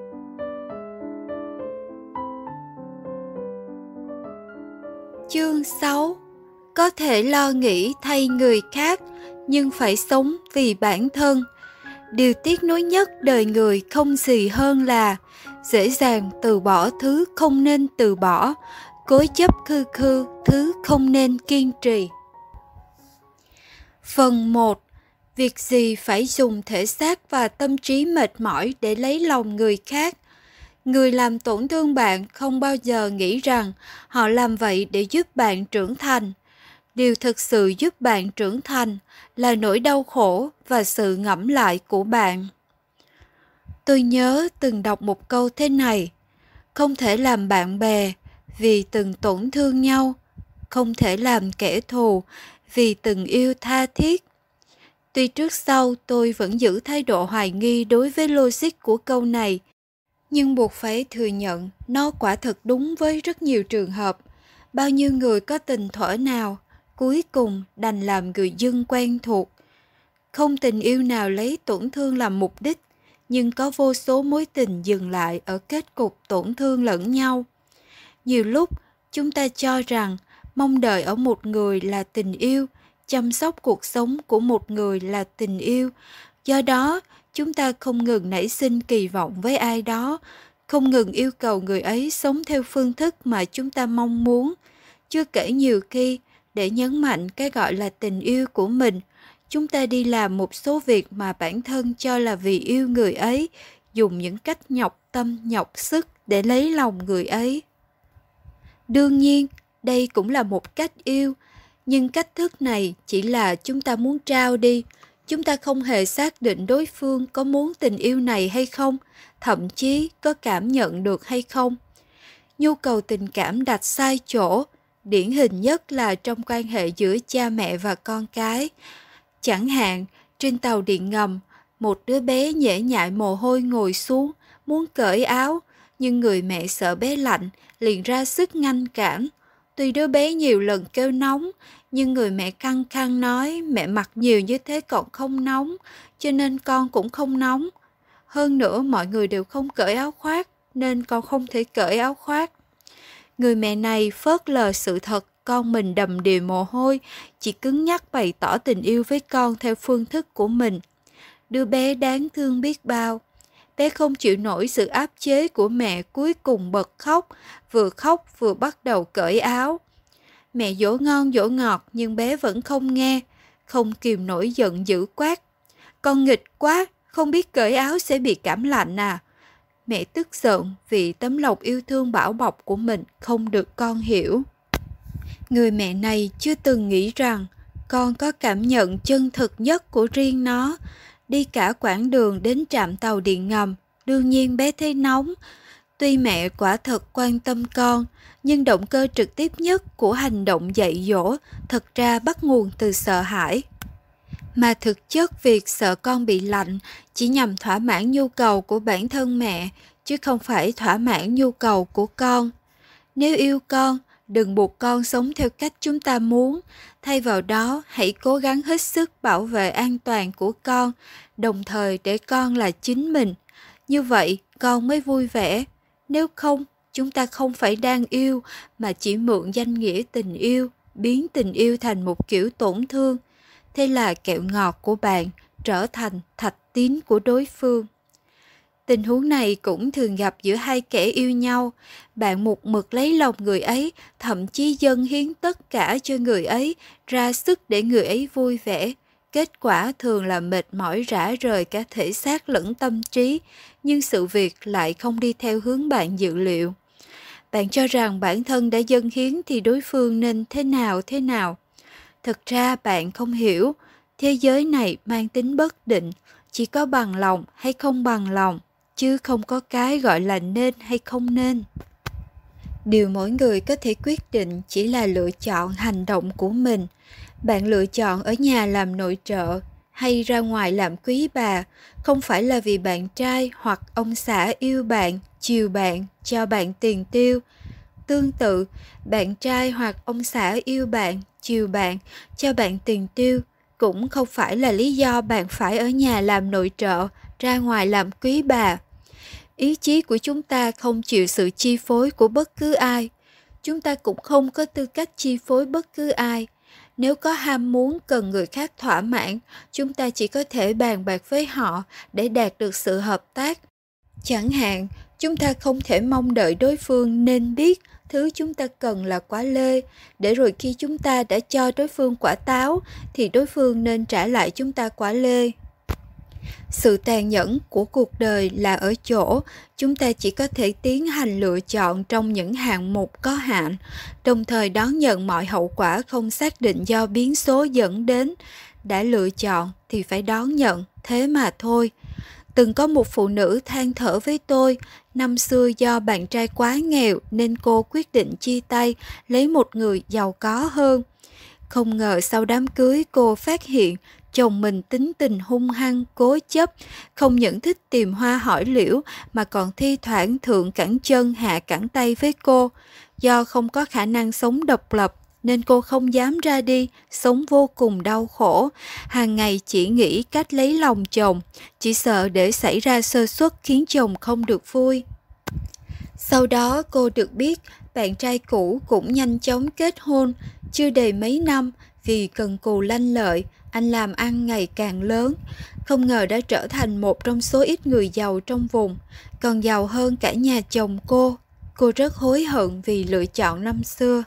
Chương sáu. Có thể lo nghĩ thay người khác, nhưng phải sống vì bản thân. Điều tiếc nuối nhất đời người không gì hơn là dễ dàng từ bỏ thứ không nên từ bỏ, cố chấp khư khư thứ không nên kiên trì. Phần một. Việc gì phải dùng thể xác và tâm trí mệt mỏi để lấy lòng người khác? Người làm tổn thương bạn không bao giờ nghĩ rằng họ làm vậy để giúp bạn trưởng thành. Điều thực sự giúp bạn trưởng thành là nỗi đau khổ và sự ngẫm lại của bạn. Tôi nhớ từng đọc một câu thế này: không thể làm bạn bè vì từng tổn thương nhau, không thể làm kẻ thù vì từng yêu tha thiết. Tuy trước sau tôi vẫn giữ thái độ hoài nghi đối với logic của câu này, nhưng buộc phải thừa nhận nó quả thật đúng với rất nhiều trường hợp. Bao nhiêu người có tình thuở nào, cuối cùng đành làm người dưng quen thuộc. Không tình yêu nào lấy tổn thương làm mục đích, nhưng có vô số mối tình dừng lại ở kết cục tổn thương lẫn nhau. Nhiều lúc, chúng ta cho rằng mong đợi ở một người là tình yêu, chăm sóc cuộc sống của một người là tình yêu. Do đó, chúng ta không ngừng nảy sinh kỳ vọng với ai đó, không ngừng yêu cầu người ấy sống theo phương thức mà chúng ta mong muốn. Chưa kể nhiều khi, để nhấn mạnh cái gọi là tình yêu của mình, chúng ta đi làm một số việc mà bản thân cho là vì yêu người ấy, dùng những cách nhọc tâm nhọc sức để lấy lòng người ấy. Đương nhiên, đây cũng là một cách yêu, nhưng cách thức này chỉ là chúng ta muốn trao đi. Chúng ta không hề xác định đối phương có muốn tình yêu này hay không, thậm chí có cảm nhận được hay không. Nhu cầu tình cảm đặt sai chỗ, điển hình nhất là trong quan hệ giữa cha mẹ và con cái. Chẳng hạn, trên tàu điện ngầm, một đứa bé nhễ nhại mồ hôi ngồi xuống, muốn cởi áo, nhưng người mẹ sợ bé lạnh, liền ra sức ngăn cản. Tuy đứa bé nhiều lần kêu nóng, nhưng người mẹ căng khăng nói mẹ mặc nhiều như thế còn không nóng, cho nên con cũng không nóng. Hơn nữa mọi người đều không cởi áo khoác, nên con không thể cởi áo khoác. Người mẹ này phớt lờ sự thật con mình đầm đìa mồ hôi, chỉ cứng nhắc bày tỏ tình yêu với con theo phương thức của mình. Đứa bé đáng thương biết bao. Bé không chịu nổi sự áp chế của mẹ, cuối cùng bật khóc, vừa khóc vừa bắt đầu cởi áo. Mẹ dỗ ngon dỗ ngọt nhưng bé vẫn không nghe, không kìm nổi giận dữ quát. Con nghịch quá, không biết cởi áo sẽ bị cảm lạnh à. Mẹ tức giận vì tấm lòng yêu thương bảo bọc của mình không được con hiểu. Người mẹ này chưa từng nghĩ rằng con có cảm nhận chân thực nhất của riêng nó. Đi cả quãng đường đến trạm tàu điện ngầm, đương nhiên bé thấy nóng. Tuy mẹ quả thật quan tâm con, nhưng động cơ trực tiếp nhất của hành động dạy dỗ thật ra bắt nguồn từ sợ hãi. Mà thực chất việc sợ con bị lạnh chỉ nhằm thỏa mãn nhu cầu của bản thân mẹ, chứ không phải thỏa mãn nhu cầu của con. Nếu yêu con, đừng buộc con sống theo cách chúng ta muốn, thay vào đó hãy cố gắng hết sức bảo vệ an toàn của con, đồng thời để con là chính mình. Như vậy con mới vui vẻ. Nếu không, chúng ta không phải đang yêu mà chỉ mượn danh nghĩa tình yêu, biến tình yêu thành một kiểu tổn thương. Thế là kẹo ngọt của bạn trở thành thạch tín của đối phương. Tình huống này cũng thường gặp giữa hai kẻ yêu nhau. Bạn một mực lấy lòng người ấy, thậm chí dâng hiến tất cả cho người ấy, ra sức để người ấy vui vẻ. Kết quả thường là mệt mỏi rã rời cả thể xác lẫn tâm trí, nhưng sự việc lại không đi theo hướng bạn dự liệu. Bạn cho rằng bản thân đã dâng hiến thì đối phương nên thế nào thế nào. Thực ra bạn không hiểu, thế giới này mang tính bất định, chỉ có bằng lòng hay không bằng lòng, chứ không có cái gọi là nên hay không nên. Điều mỗi người có thể quyết định chỉ là lựa chọn hành động của mình. Bạn lựa chọn ở nhà làm nội trợ hay ra ngoài làm quý bà, không phải là vì bạn trai hoặc ông xã yêu bạn, chiều bạn, cho bạn tiền tiêu. Tương tự, bạn trai hoặc ông xã yêu bạn, chiều bạn, cho bạn tiền tiêu, cũng không phải là lý do bạn phải ở nhà làm nội trợ, ra ngoài làm quý bà. Ý chí của chúng ta không chịu sự chi phối của bất cứ ai. Chúng ta cũng không có tư cách chi phối bất cứ ai. Nếu có ham muốn cần người khác thỏa mãn, chúng ta chỉ có thể bàn bạc với họ để đạt được sự hợp tác. Chẳng hạn, chúng ta không thể mong đợi đối phương nên biết thứ chúng ta cần là quả lê, để rồi khi chúng ta đã cho đối phương quả táo, thì đối phương nên trả lại chúng ta quả lê. Sự tàn nhẫn của cuộc đời là ở chỗ chúng ta chỉ có thể tiến hành lựa chọn trong những hạng mục có hạn, đồng thời đón nhận mọi hậu quả không xác định do biến số dẫn đến. Đã lựa chọn thì phải đón nhận, thế mà thôi. Từng có một phụ nữ than thở với tôi, năm xưa do bạn trai quá nghèo nên cô quyết định chia tay, lấy một người giàu có hơn. Không ngờ sau đám cưới cô phát hiện chồng mình tính tình hung hăng, cố chấp, không những thích tìm hoa hỏi liễu mà còn thi thoảng thượng cẳng chân hạ cẳng tay với cô. Do không có khả năng sống độc lập nên cô không dám ra đi, sống vô cùng đau khổ. Hàng ngày chỉ nghĩ cách lấy lòng chồng, chỉ sợ để xảy ra sơ suất khiến chồng không được vui. Sau đó cô được biết bạn trai cũ cũng nhanh chóng kết hôn, chưa đầy mấy năm vì cần cù lanh lợi, anh làm ăn ngày càng lớn. không ngờ đã trở thành một trong số ít người giàu trong vùng, còn giàu hơn cả nhà chồng cô. Cô rất hối hận vì lựa chọn năm xưa.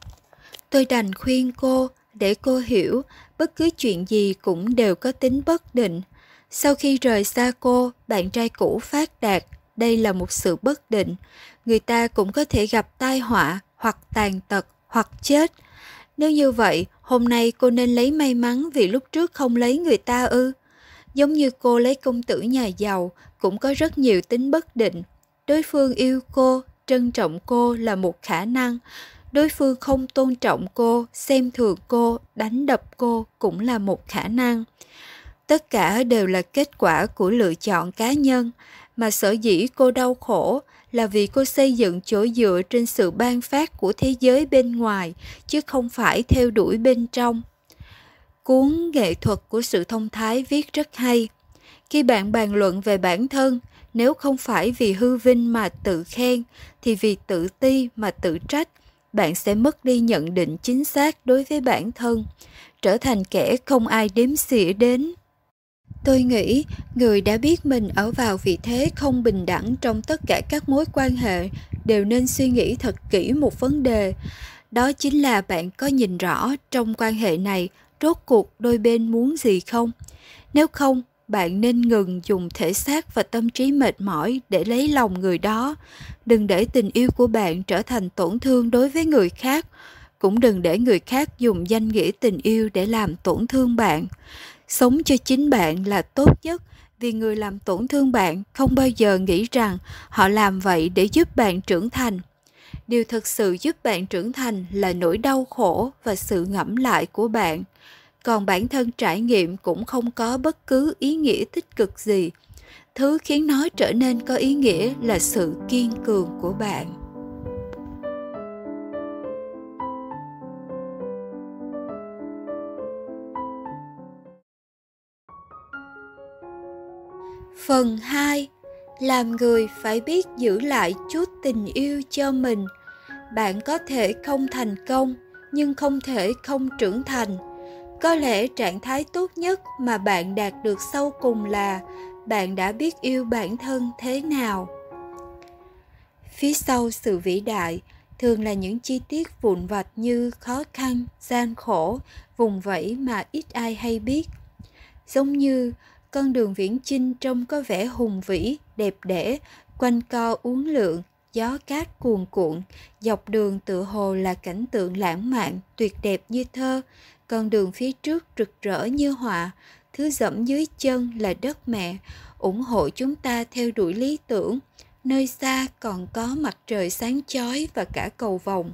Tôi đành khuyên cô để cô hiểu bất cứ chuyện gì cũng đều có tính bất định. Sau khi rời xa cô, bạn trai cũ phát đạt, đây là một sự bất định. Người ta cũng có thể gặp tai họa, hoặc tàn tật, hoặc chết. Nếu như vậy, hôm nay cô nên lấy may mắn vì lúc trước không lấy người ta ư? Giống như cô lấy công tử nhà giàu, cũng có rất nhiều tính bất định. Đối phương yêu cô, trân trọng cô là một khả năng. Đối phương không tôn trọng cô, xem thường cô, đánh đập cô cũng là một khả năng. Tất cả đều là kết quả của lựa chọn cá nhân, mà sở dĩ cô đau khổ là vì cô xây dựng chỗ dựa trên sự ban phát của thế giới bên ngoài, chứ không phải theo đuổi bên trong. Cuốn Nghệ thuật của sự thông thái viết rất hay. Khi bạn bàn luận về bản thân, nếu không phải vì hư vinh mà tự khen, thì vì tự ti mà tự trách, bạn sẽ mất đi nhận định chính xác đối với bản thân, trở thành kẻ không ai đếm xỉa đến. Tôi nghĩ người đã biết mình ở vào vị thế không bình đẳng trong tất cả các mối quan hệ đều nên suy nghĩ thật kỹ một vấn đề. Đó chính là bạn có nhìn rõ trong quan hệ này rốt cuộc đôi bên muốn gì không? Nếu không, bạn nên ngừng dùng thể xác và tâm trí mệt mỏi để lấy lòng người đó. Đừng để tình yêu của bạn trở thành tổn thương đối với người khác. Cũng đừng để người khác dùng danh nghĩa tình yêu để làm tổn thương bạn. Sống cho chính bạn là tốt nhất, vì người làm tổn thương bạn không bao giờ nghĩ rằng họ làm vậy để giúp bạn trưởng thành. Điều thực sự giúp bạn trưởng thành là nỗi đau khổ và sự ngẫm lại của bạn. Còn bản thân trải nghiệm cũng không có bất cứ ý nghĩa tích cực gì. Thứ khiến nó trở nên có ý nghĩa là sự kiên cường của bạn. Phần hai. Làm người phải biết giữ lại chút tình yêu cho mình. Bạn có thể không thành công, nhưng không thể không trưởng thành. Có lẽ trạng thái tốt nhất mà bạn đạt được sau cùng là bạn đã biết yêu bản thân thế nào. Phía sau sự vĩ đại thường là những chi tiết vụn vặt như khó khăn, gian khổ, vùng vẫy mà ít ai hay biết. Giống như con đường viễn chinh trông có vẻ hùng vĩ, đẹp đẽ, quanh co uốn lượn, gió cát cuồn cuộn, dọc đường tựa hồ là cảnh tượng lãng mạn, tuyệt đẹp như thơ. Con đường phía trước rực rỡ như họa, thứ dẫm dưới chân là đất mẹ, ủng hộ chúng ta theo đuổi lý tưởng. Nơi xa còn có mặt trời sáng chói và cả cầu vồng.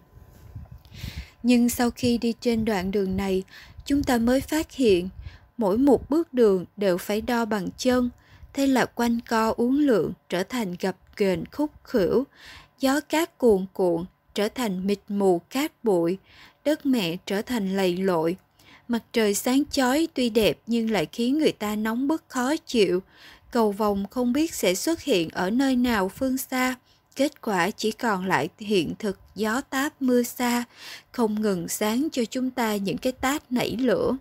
Nhưng sau khi đi trên đoạn đường này, chúng ta mới phát hiện mỗi một bước đường đều phải đo bằng chân. Thế là quanh co uốn lượn trở thành gập ghềnh khúc khuỷu, gió cát cuồn cuộn trở thành mịt mù cát bụi, đất mẹ trở thành lầy lội. Mặt trời sáng chói tuy đẹp nhưng lại khiến người ta nóng bức khó chịu. Cầu vồng không biết sẽ xuất hiện ở nơi nào phương xa. Kết quả chỉ còn lại hiện thực gió táp mưa xa, không ngừng sáng cho chúng ta những cái tát nảy lửa.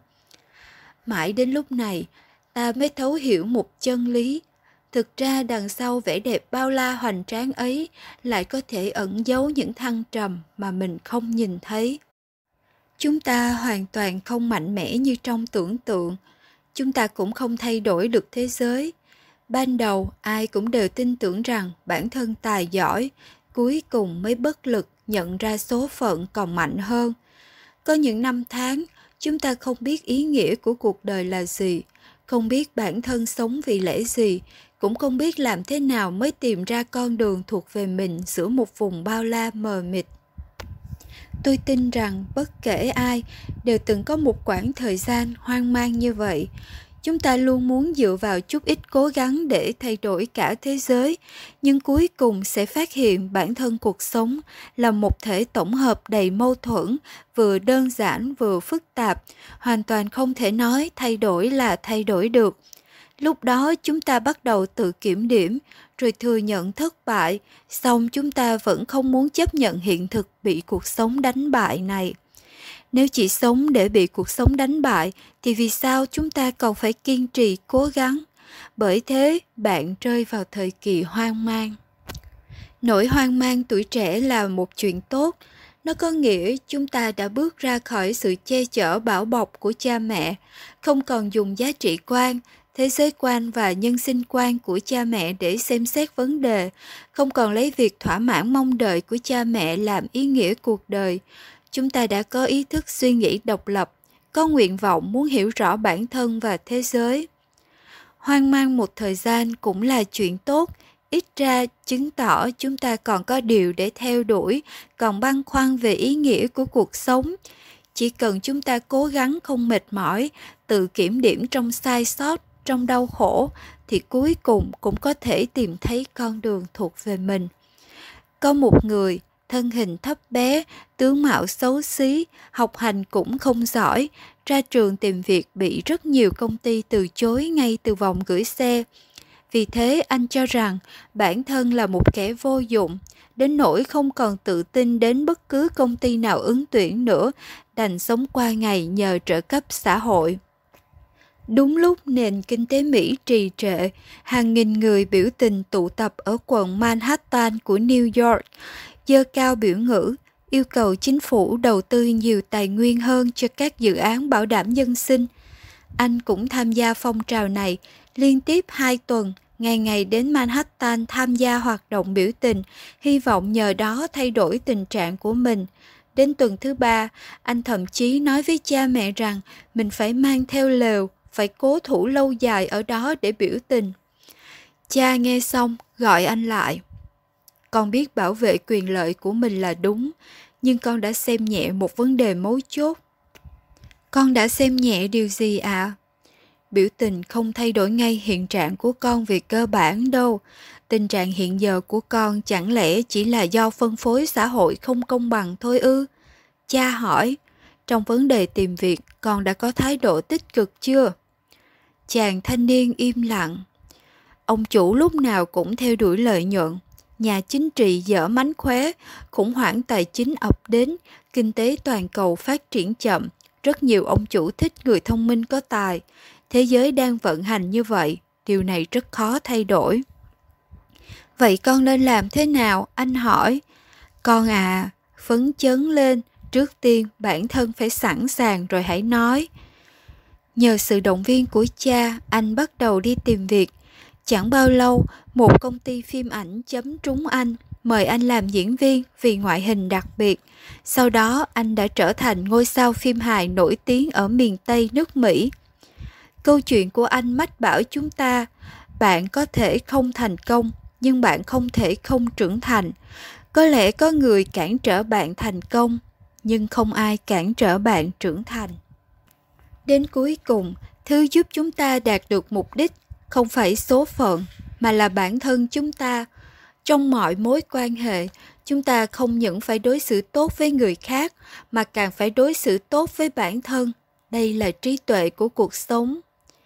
Mãi đến lúc này, ta mới thấu hiểu một chân lý. Thực ra đằng sau vẻ đẹp bao la hoành tráng ấy lại có thể ẩn giấu những thăng trầm mà mình không nhìn thấy. Chúng ta hoàn toàn không mạnh mẽ như trong tưởng tượng. Chúng ta cũng không thay đổi được thế giới. Ban đầu ai cũng đều tin tưởng rằng bản thân tài giỏi, cuối cùng mới bất lực nhận ra số phận còn mạnh hơn. Có những năm tháng, chúng ta không biết ý nghĩa của cuộc đời là gì, không biết bản thân sống vì lẽ gì, cũng không biết làm thế nào mới tìm ra con đường thuộc về mình giữa một vùng bao la mờ mịt. Tôi tin rằng bất kể ai đều từng có một quãng thời gian hoang mang như vậy. Chúng ta luôn muốn dựa vào chút ít cố gắng để thay đổi cả thế giới, nhưng cuối cùng sẽ phát hiện bản thân cuộc sống là một thể tổng hợp đầy mâu thuẫn, vừa đơn giản vừa phức tạp, hoàn toàn không thể nói thay đổi là thay đổi được. Lúc đó chúng ta bắt đầu tự kiểm điểm, rồi thừa nhận thất bại, song chúng ta vẫn không muốn chấp nhận hiện thực bị cuộc sống đánh bại này. Nếu chỉ sống để bị cuộc sống đánh bại, thì vì sao chúng ta còn phải kiên trì cố gắng? Bởi thế, bạn rơi vào thời kỳ hoang mang. Nỗi hoang mang tuổi trẻ là một chuyện tốt. Nó có nghĩa chúng ta đã bước ra khỏi sự che chở bảo bọc của cha mẹ, không còn dùng giá trị quan, thế giới quan và nhân sinh quan của cha mẹ để xem xét vấn đề, không còn lấy việc thỏa mãn mong đợi của cha mẹ làm ý nghĩa cuộc đời. Chúng ta đã có ý thức suy nghĩ độc lập, có nguyện vọng muốn hiểu rõ bản thân và thế giới. Hoang mang một thời gian cũng là chuyện tốt, ít ra chứng tỏ chúng ta còn có điều để theo đuổi, còn băn khoăn về ý nghĩa của cuộc sống. Chỉ cần chúng ta cố gắng không mệt mỏi, tự kiểm điểm trong sai sót, trong đau khổ, thì cuối cùng cũng có thể tìm thấy con đường thuộc về mình. Có một người, thân hình thấp bé, tướng mạo xấu xí, học hành cũng không giỏi, ra trường tìm việc bị rất nhiều công ty từ chối ngay từ vòng gửi xe. Vì thế anh cho rằng bản thân là một kẻ vô dụng, đến nỗi không còn tự tin đến bất cứ công ty nào ứng tuyển nữa, đành sống qua ngày nhờ trợ cấp xã hội. Đúng lúc nền kinh tế Mỹ trì trệ, hàng nghìn người biểu tình tụ tập ở quận Manhattan của New York, giơ cao biểu ngữ, yêu cầu chính phủ đầu tư nhiều tài nguyên hơn cho các dự án bảo đảm dân sinh. Anh cũng tham gia phong trào này, liên tiếp hai tuần, ngày ngày đến Manhattan tham gia hoạt động biểu tình, hy vọng nhờ đó thay đổi tình trạng của mình. Đến tuần thứ ba, anh thậm chí nói với cha mẹ rằng mình phải mang theo lều, phải cố thủ lâu dài ở đó để biểu tình. Cha nghe xong, gọi anh lại. Con biết bảo vệ quyền lợi của mình là đúng, nhưng con đã xem nhẹ một vấn đề mấu chốt. Con đã xem nhẹ điều gì ạ? À? Biểu tình không thay đổi ngay hiện trạng của con về cơ bản đâu. Tình trạng hiện giờ của con chẳng lẽ chỉ là do phân phối xã hội không công bằng thôi ư? Cha hỏi, trong vấn đề tìm việc con đã có thái độ tích cực chưa? Chàng thanh niên im lặng. Ông chủ lúc nào cũng theo đuổi lợi nhuận. Nhà chính trị dở mánh khóe, khủng hoảng tài chính ập đến, kinh tế toàn cầu phát triển chậm. Rất nhiều ông chủ thích người thông minh có tài. Thế giới đang vận hành như vậy, điều này rất khó thay đổi. Vậy con nên làm thế nào? Anh hỏi. Con à, phấn chấn lên, trước tiên bản thân phải sẵn sàng rồi hãy nói. Nhờ sự động viên của cha, anh bắt đầu đi tìm việc. Chẳng bao lâu, một công ty phim ảnh chấm trúng anh, mời anh làm diễn viên vì ngoại hình đặc biệt. Sau đó, anh đã trở thành ngôi sao phim hài nổi tiếng ở miền Tây nước Mỹ. Câu chuyện của anh mách bảo chúng ta, bạn có thể không thành công, nhưng bạn không thể không trưởng thành. Có lẽ có người cản trở bạn thành công, nhưng không ai cản trở bạn trưởng thành. Đến cuối cùng, thứ giúp chúng ta đạt được mục đích không phải số phận, mà là bản thân chúng ta. Trong mọi mối quan hệ, chúng ta không những phải đối xử tốt với người khác, mà càng phải đối xử tốt với bản thân. Đây là trí tuệ của cuộc sống.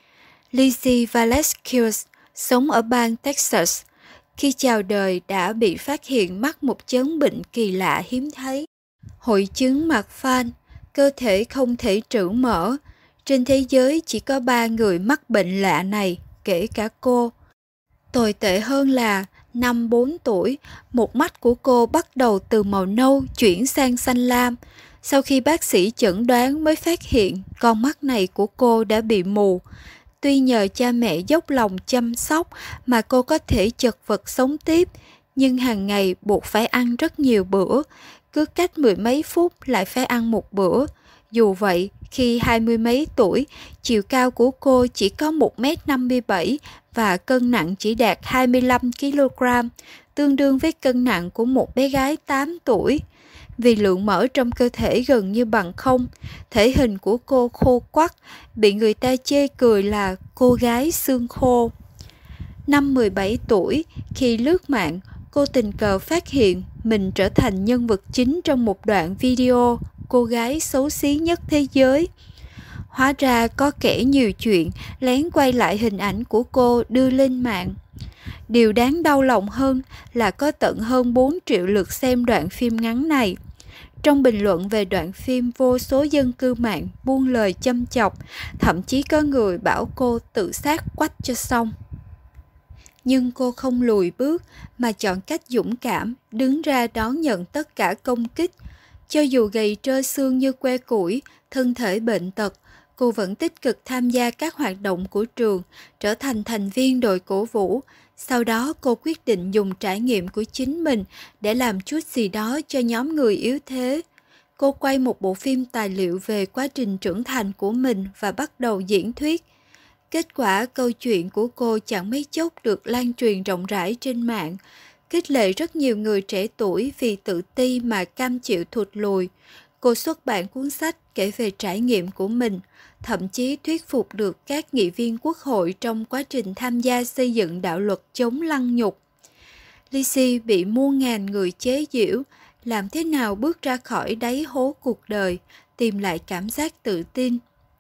Lizzie Velasquez sống ở bang Texas. Khi chào đời đã bị phát hiện mắc một chứng bệnh kỳ lạ hiếm thấy. Hội chứng mạc phan, cơ thể không thể trữ mỡ. Trên thế giới chỉ có ba người mắc bệnh lạ này, kể cả cô. Tồi tệ hơn là, năm bốn tuổi, một mắt của cô bắt đầu từ màu nâu chuyển sang xanh lam. Sau khi bác sĩ chẩn đoán mới phát hiện con mắt này của cô đã bị mù. Tuy nhờ cha mẹ dốc lòng chăm sóc mà cô có thể chật vật sống tiếp, nhưng hàng ngày buộc phải ăn rất nhiều bữa, cứ cách mười mấy phút lại phải ăn một bữa. Dù vậy, khi hai mươi mấy tuổi, chiều cao của cô chỉ có một mét năm mươi bảy và cân nặng chỉ đạt hai mươi lăm ki lô gam, tương đương với cân nặng của một bé gái tám tuổi. Vì lượng mỡ trong cơ thể gần như bằng không, thể hình của cô khô quắt, bị người ta chê cười là cô gái xương khô. Năm mười bảy tuổi, khi lướt mạng, cô tình cờ phát hiện mình trở thành nhân vật chính trong một đoạn video cô gái xấu xí nhất thế giới. Hóa ra có kẻ nhiều chuyện lén quay lại hình ảnh của cô đưa lên mạng. Điều đáng đau lòng hơn là có tận hơn bốn triệu lượt xem đoạn phim ngắn này. Trong bình luận về đoạn phim, vô số dân cư mạng buông lời châm chọc, thậm chí có người bảo cô tự sát quách cho xong. Nhưng cô không lùi bước mà chọn cách dũng cảm, đứng ra đón nhận tất cả công kích. Cho dù gầy trơ xương như que củi, thân thể bệnh tật, cô vẫn tích cực tham gia các hoạt động của trường, trở thành thành viên đội cổ vũ. Sau đó cô quyết định dùng trải nghiệm của chính mình để làm chút gì đó cho nhóm người yếu thế. Cô quay một bộ phim tài liệu về quá trình trưởng thành của mình và bắt đầu diễn thuyết. Kết quả câu chuyện của cô chẳng mấy chốc được lan truyền rộng rãi trên mạng, khích lệ rất nhiều người trẻ tuổi vì tự ti mà cam chịu thụt lùi. Cô xuất bản cuốn sách kể về trải nghiệm của mình, thậm chí thuyết phục được các nghị viên quốc hội trong quá trình tham gia xây dựng đạo luật chống lăng nhục. Lizzy bị muôn ngàn người chế giễu, làm thế nào bước ra khỏi đáy hố cuộc đời, tìm lại cảm giác tự tin.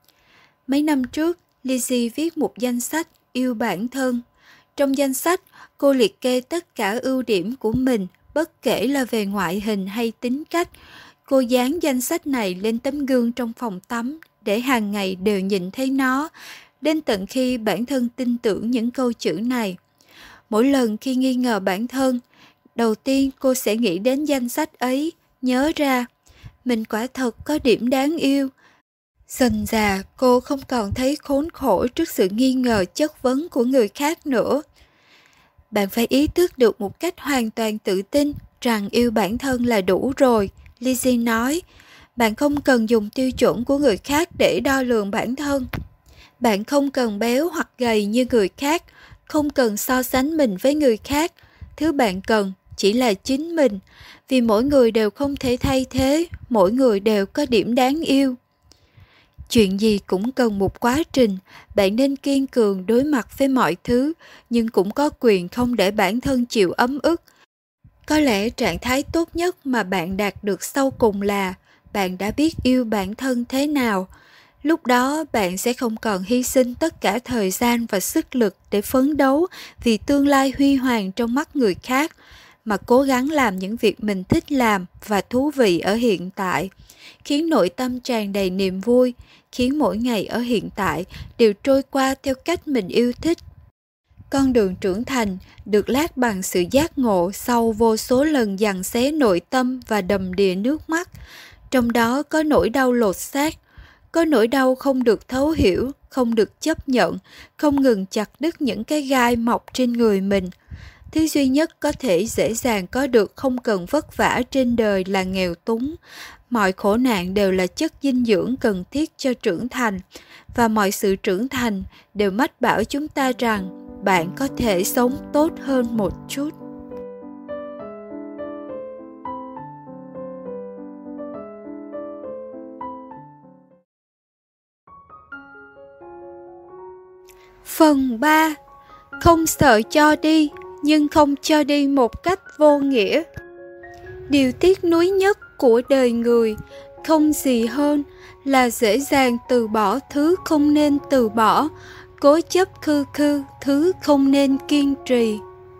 Mấy năm trước, Lizzy viết một danh sách Yêu bản thân. Trong danh sách, cô liệt kê tất cả ưu điểm của mình, bất kể là về ngoại hình hay tính cách. Cô dán danh sách này lên tấm gương trong phòng tắm để hàng ngày đều nhìn thấy nó, đến tận khi bản thân tin tưởng những câu chữ này. Mỗi lần khi nghi ngờ bản thân, đầu tiên cô sẽ nghĩ đến danh sách ấy, nhớ ra mình quả thật có điểm đáng yêu. Dần dà cô không còn thấy khốn khổ trước sự nghi ngờ chất vấn của người khác nữa. Bạn phải ý thức được một cách hoàn toàn tự tin rằng yêu bản thân là đủ rồi, Lizzy nói. Bạn không cần dùng tiêu chuẩn của người khác để đo lường bản thân. Bạn không cần béo hoặc gầy như người khác, không cần so sánh mình với người khác. Thứ bạn cần chỉ là chính mình, vì mỗi người đều không thể thay thế, mỗi người đều có điểm đáng yêu. Chuyện gì cũng cần một quá trình, bạn nên kiên cường đối mặt với mọi thứ, nhưng cũng có quyền không để bản thân chịu ấm ức. Có lẽ trạng thái tốt nhất mà bạn đạt được sau cùng là bạn đã biết yêu bản thân thế nào. Lúc đó bạn sẽ không còn hy sinh tất cả thời gian và sức lực để phấn đấu vì tương lai huy hoàng trong mắt người khác, mà cố gắng làm những việc mình thích làm và thú vị ở hiện tại, khiến nội tâm tràn đầy niềm vui, khiến mỗi ngày ở hiện tại đều trôi qua theo cách mình yêu thích. Con đường trưởng thành được lát bằng sự giác ngộ sau vô số lần giằng xé nội tâm và đầm đìa nước mắt. Trong đó có nỗi đau lột xác, có nỗi đau không được thấu hiểu, không được chấp nhận, không ngừng chặt đứt những cái gai mọc trên người mình. Thứ duy nhất có thể dễ dàng có được không cần vất vả trên đời là nghèo túng. Mọi khổ nạn đều là chất dinh dưỡng cần thiết cho trưởng thành, và mọi sự trưởng thành đều mách bảo chúng ta rằng bạn có thể sống tốt hơn một chút. Phần ba. Không sợ cho đi, nhưng không cho đi một cách vô nghĩa. Điều tiếc nuối nhất của đời người không gì hơn là dễ dàng từ bỏ thứ không nên từ bỏ, cố chấp khư khư thứ không nên kiên trì.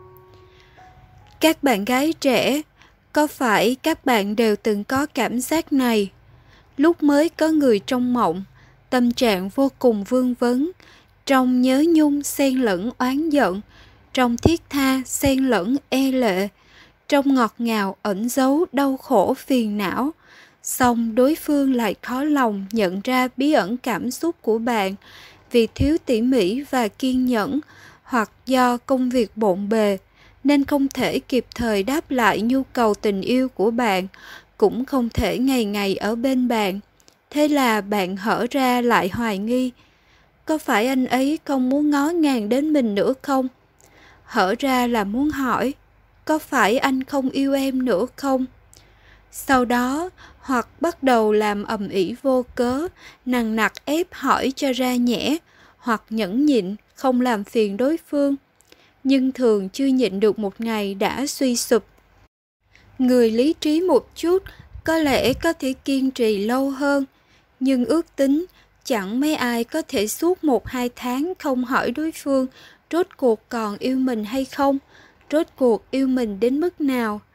Các bạn gái trẻ, có phải các bạn đều từng có cảm giác này? Lúc mới có người trong mộng, tâm trạng vô cùng vương vấn, trong nhớ nhung xen lẫn oán giận, trong thiết tha xen lẫn e lệ, trong ngọt ngào ẩn giấu đau khổ phiền não. Song đối phương lại khó lòng nhận ra bí ẩn cảm xúc của bạn vì thiếu tỉ mỉ và kiên nhẫn, hoặc do công việc bộn bề nên không thể kịp thời đáp lại nhu cầu tình yêu của bạn, cũng không thể ngày ngày ở bên bạn. Thế là bạn hở ra lại hoài nghi, có phải anh ấy không muốn ngó ngàng đến mình nữa không? Hở ra là muốn hỏi, có phải anh không yêu em nữa không? Sau đó, hoặc bắt đầu làm ầm ĩ vô cớ, nằng nặc ép hỏi cho ra nhẽ, hoặc nhẫn nhịn, không làm phiền đối phương. Nhưng thường chưa nhịn được một ngày đã suy sụp. Người lý trí một chút, có lẽ có thể kiên trì lâu hơn, nhưng ước tính chẳng mấy ai có thể suốt một hai tháng không hỏi đối phương rốt cuộc còn yêu mình hay không, rốt cuộc yêu mình đến mức nào.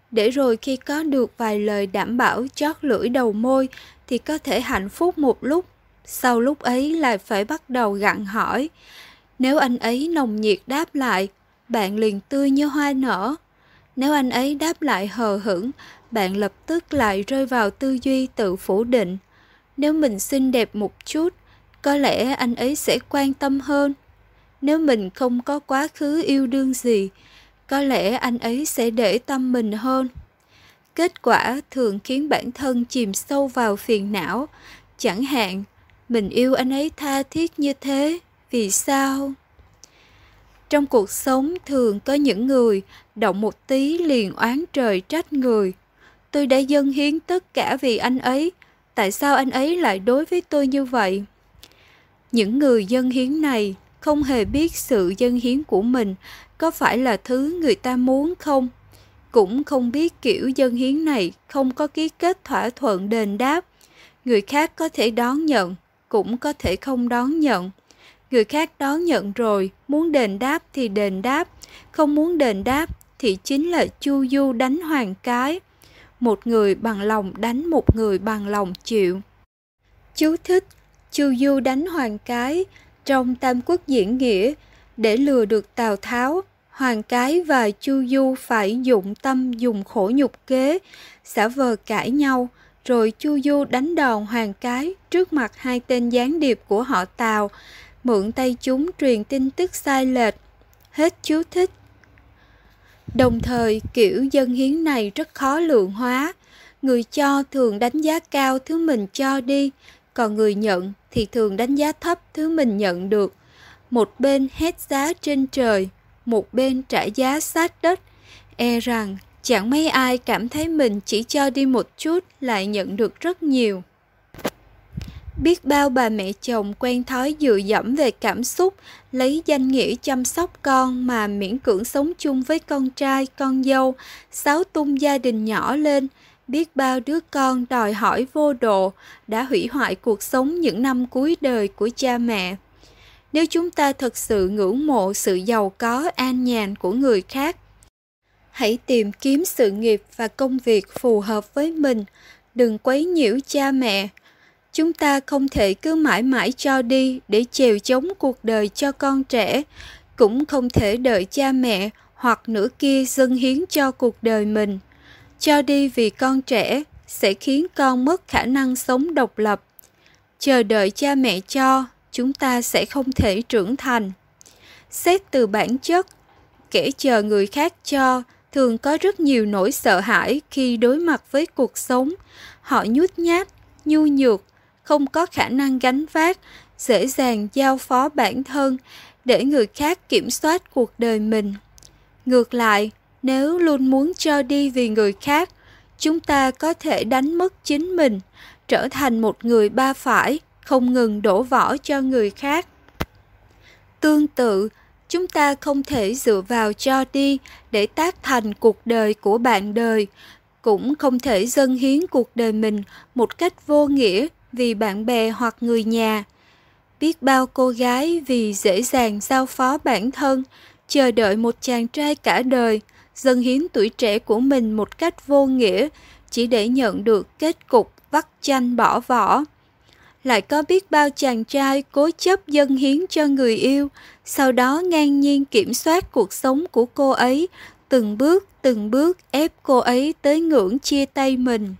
để rồi khi có được vài lời đảm bảo chót lưỡi đầu môi thì có thể hạnh phúc một lúc, sau lúc ấy lại phải bắt đầu gặng hỏi. Nếu anh ấy nồng nhiệt đáp lại, bạn liền tươi như hoa nở. Nếu anh ấy đáp lại hờ hững, bạn lập tức lại rơi vào tư duy tự phủ định. Nếu mình xinh đẹp một chút, có lẽ anh ấy sẽ quan tâm hơn. Nếu mình không có quá khứ yêu đương gì, có lẽ anh ấy sẽ để tâm mình hơn. Kết quả thường khiến bản thân chìm sâu vào phiền não. Chẳng hạn, mình yêu anh ấy tha thiết như thế, vì sao? Trong cuộc sống thường có những người động một tí liền oán trời trách người. Tôi đã dâng hiến tất cả vì anh ấy, tại sao anh ấy lại đối với tôi như vậy? Những người dâng hiến này không hề biết sự dâng hiến của mình có phải là thứ người ta muốn không, cũng không biết kiểu dâng hiến này không có ký kết thỏa thuận đền đáp. Người khác có thể đón nhận, cũng có thể không đón nhận. Người khác đón nhận rồi, muốn đền đáp thì đền đáp, không muốn đền đáp thì chính là chu du đánh hoàng cái. Một người bằng lòng đánh một người bằng lòng chịu. Chú thích: chu du đánh hoàng cái trong Tam Quốc diễn nghĩa, để lừa được Tào Tháo, Hoàng Cái và Chu Du phải dụng tâm dùng khổ nhục kế, giả vờ cãi nhau, rồi Chu Du đánh đòn Hoàng Cái trước mặt hai tên gián điệp của họ Tào, mượn tay chúng truyền tin tức sai lệch. Hết chú thích. Đồng thời, kiểu dâng hiến này rất khó lượng hóa. Người cho thường đánh giá cao thứ mình cho đi, còn người nhận thì thường đánh giá thấp thứ mình nhận được. Một bên hét giá trên trời, một bên trả giá sát đất. E rằng chẳng mấy ai cảm thấy mình chỉ cho đi một chút lại nhận được rất nhiều. Biết bao bà mẹ chồng quen thói dựa dẫm về cảm xúc, lấy danh nghĩa chăm sóc con mà miễn cưỡng sống chung với con trai, con dâu, xáo tung gia đình nhỏ lên. Biết bao đứa con đòi hỏi vô độ, đã hủy hoại cuộc sống những năm cuối đời của cha mẹ. Nếu chúng ta thật sự ngưỡng mộ sự giàu có an nhàn của người khác, hãy tìm kiếm sự nghiệp và công việc phù hợp với mình, đừng quấy nhiễu cha mẹ. Chúng ta không thể cứ mãi mãi cho đi để chèo chống cuộc đời cho con trẻ, cũng không thể đợi cha mẹ hoặc nửa kia dâng hiến cho cuộc đời mình. Cho đi vì con trẻ sẽ khiến con mất khả năng sống độc lập. Chờ đợi cha mẹ cho, chúng ta sẽ không thể trưởng thành. Xét từ bản chất, kẻ chờ người khác cho thường có rất nhiều nỗi sợ hãi khi đối mặt với cuộc sống. Họ nhút nhát, nhu nhược, không có khả năng gánh vác, dễ dàng giao phó bản thân để người khác kiểm soát cuộc đời mình. Ngược lại, nếu luôn muốn cho đi vì người khác, chúng ta có thể đánh mất chính mình, trở thành một người ba phải, không ngừng đổ vỏ cho người khác. Tương tự, chúng ta không thể dựa vào cho đi để tác thành cuộc đời của bạn đời, cũng không thể dâng hiến cuộc đời mình một cách vô nghĩa vì bạn bè hoặc người nhà. Biết bao cô gái vì dễ dàng giao phó bản thân, chờ đợi một chàng trai cả đời, dâng hiến tuổi trẻ của mình một cách vô nghĩa, chỉ để nhận được kết cục vắt chanh bỏ vỏ. Lại có biết bao chàng trai cố chấp dâng hiến cho người yêu, sau đó ngang nhiên kiểm soát cuộc sống của cô ấy, từng bước từng bước ép cô ấy tới ngưỡng chia tay mình.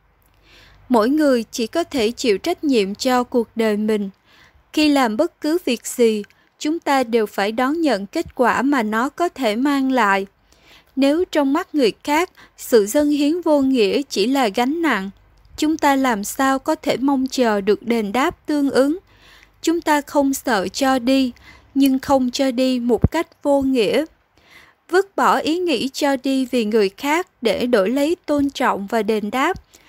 Mỗi người chỉ có thể chịu trách nhiệm cho cuộc đời mình. Khi làm bất cứ việc gì, chúng ta đều phải đón nhận kết quả mà nó có thể mang lại. Nếu trong mắt người khác, sự dâng hiến vô nghĩa chỉ là gánh nặng, chúng ta làm sao có thể mong chờ được đền đáp tương ứng? Chúng ta không sợ cho đi, nhưng không cho đi một cách vô nghĩa. Vứt bỏ ý nghĩ cho đi vì người khác để đổi lấy tôn trọng và đền đáp,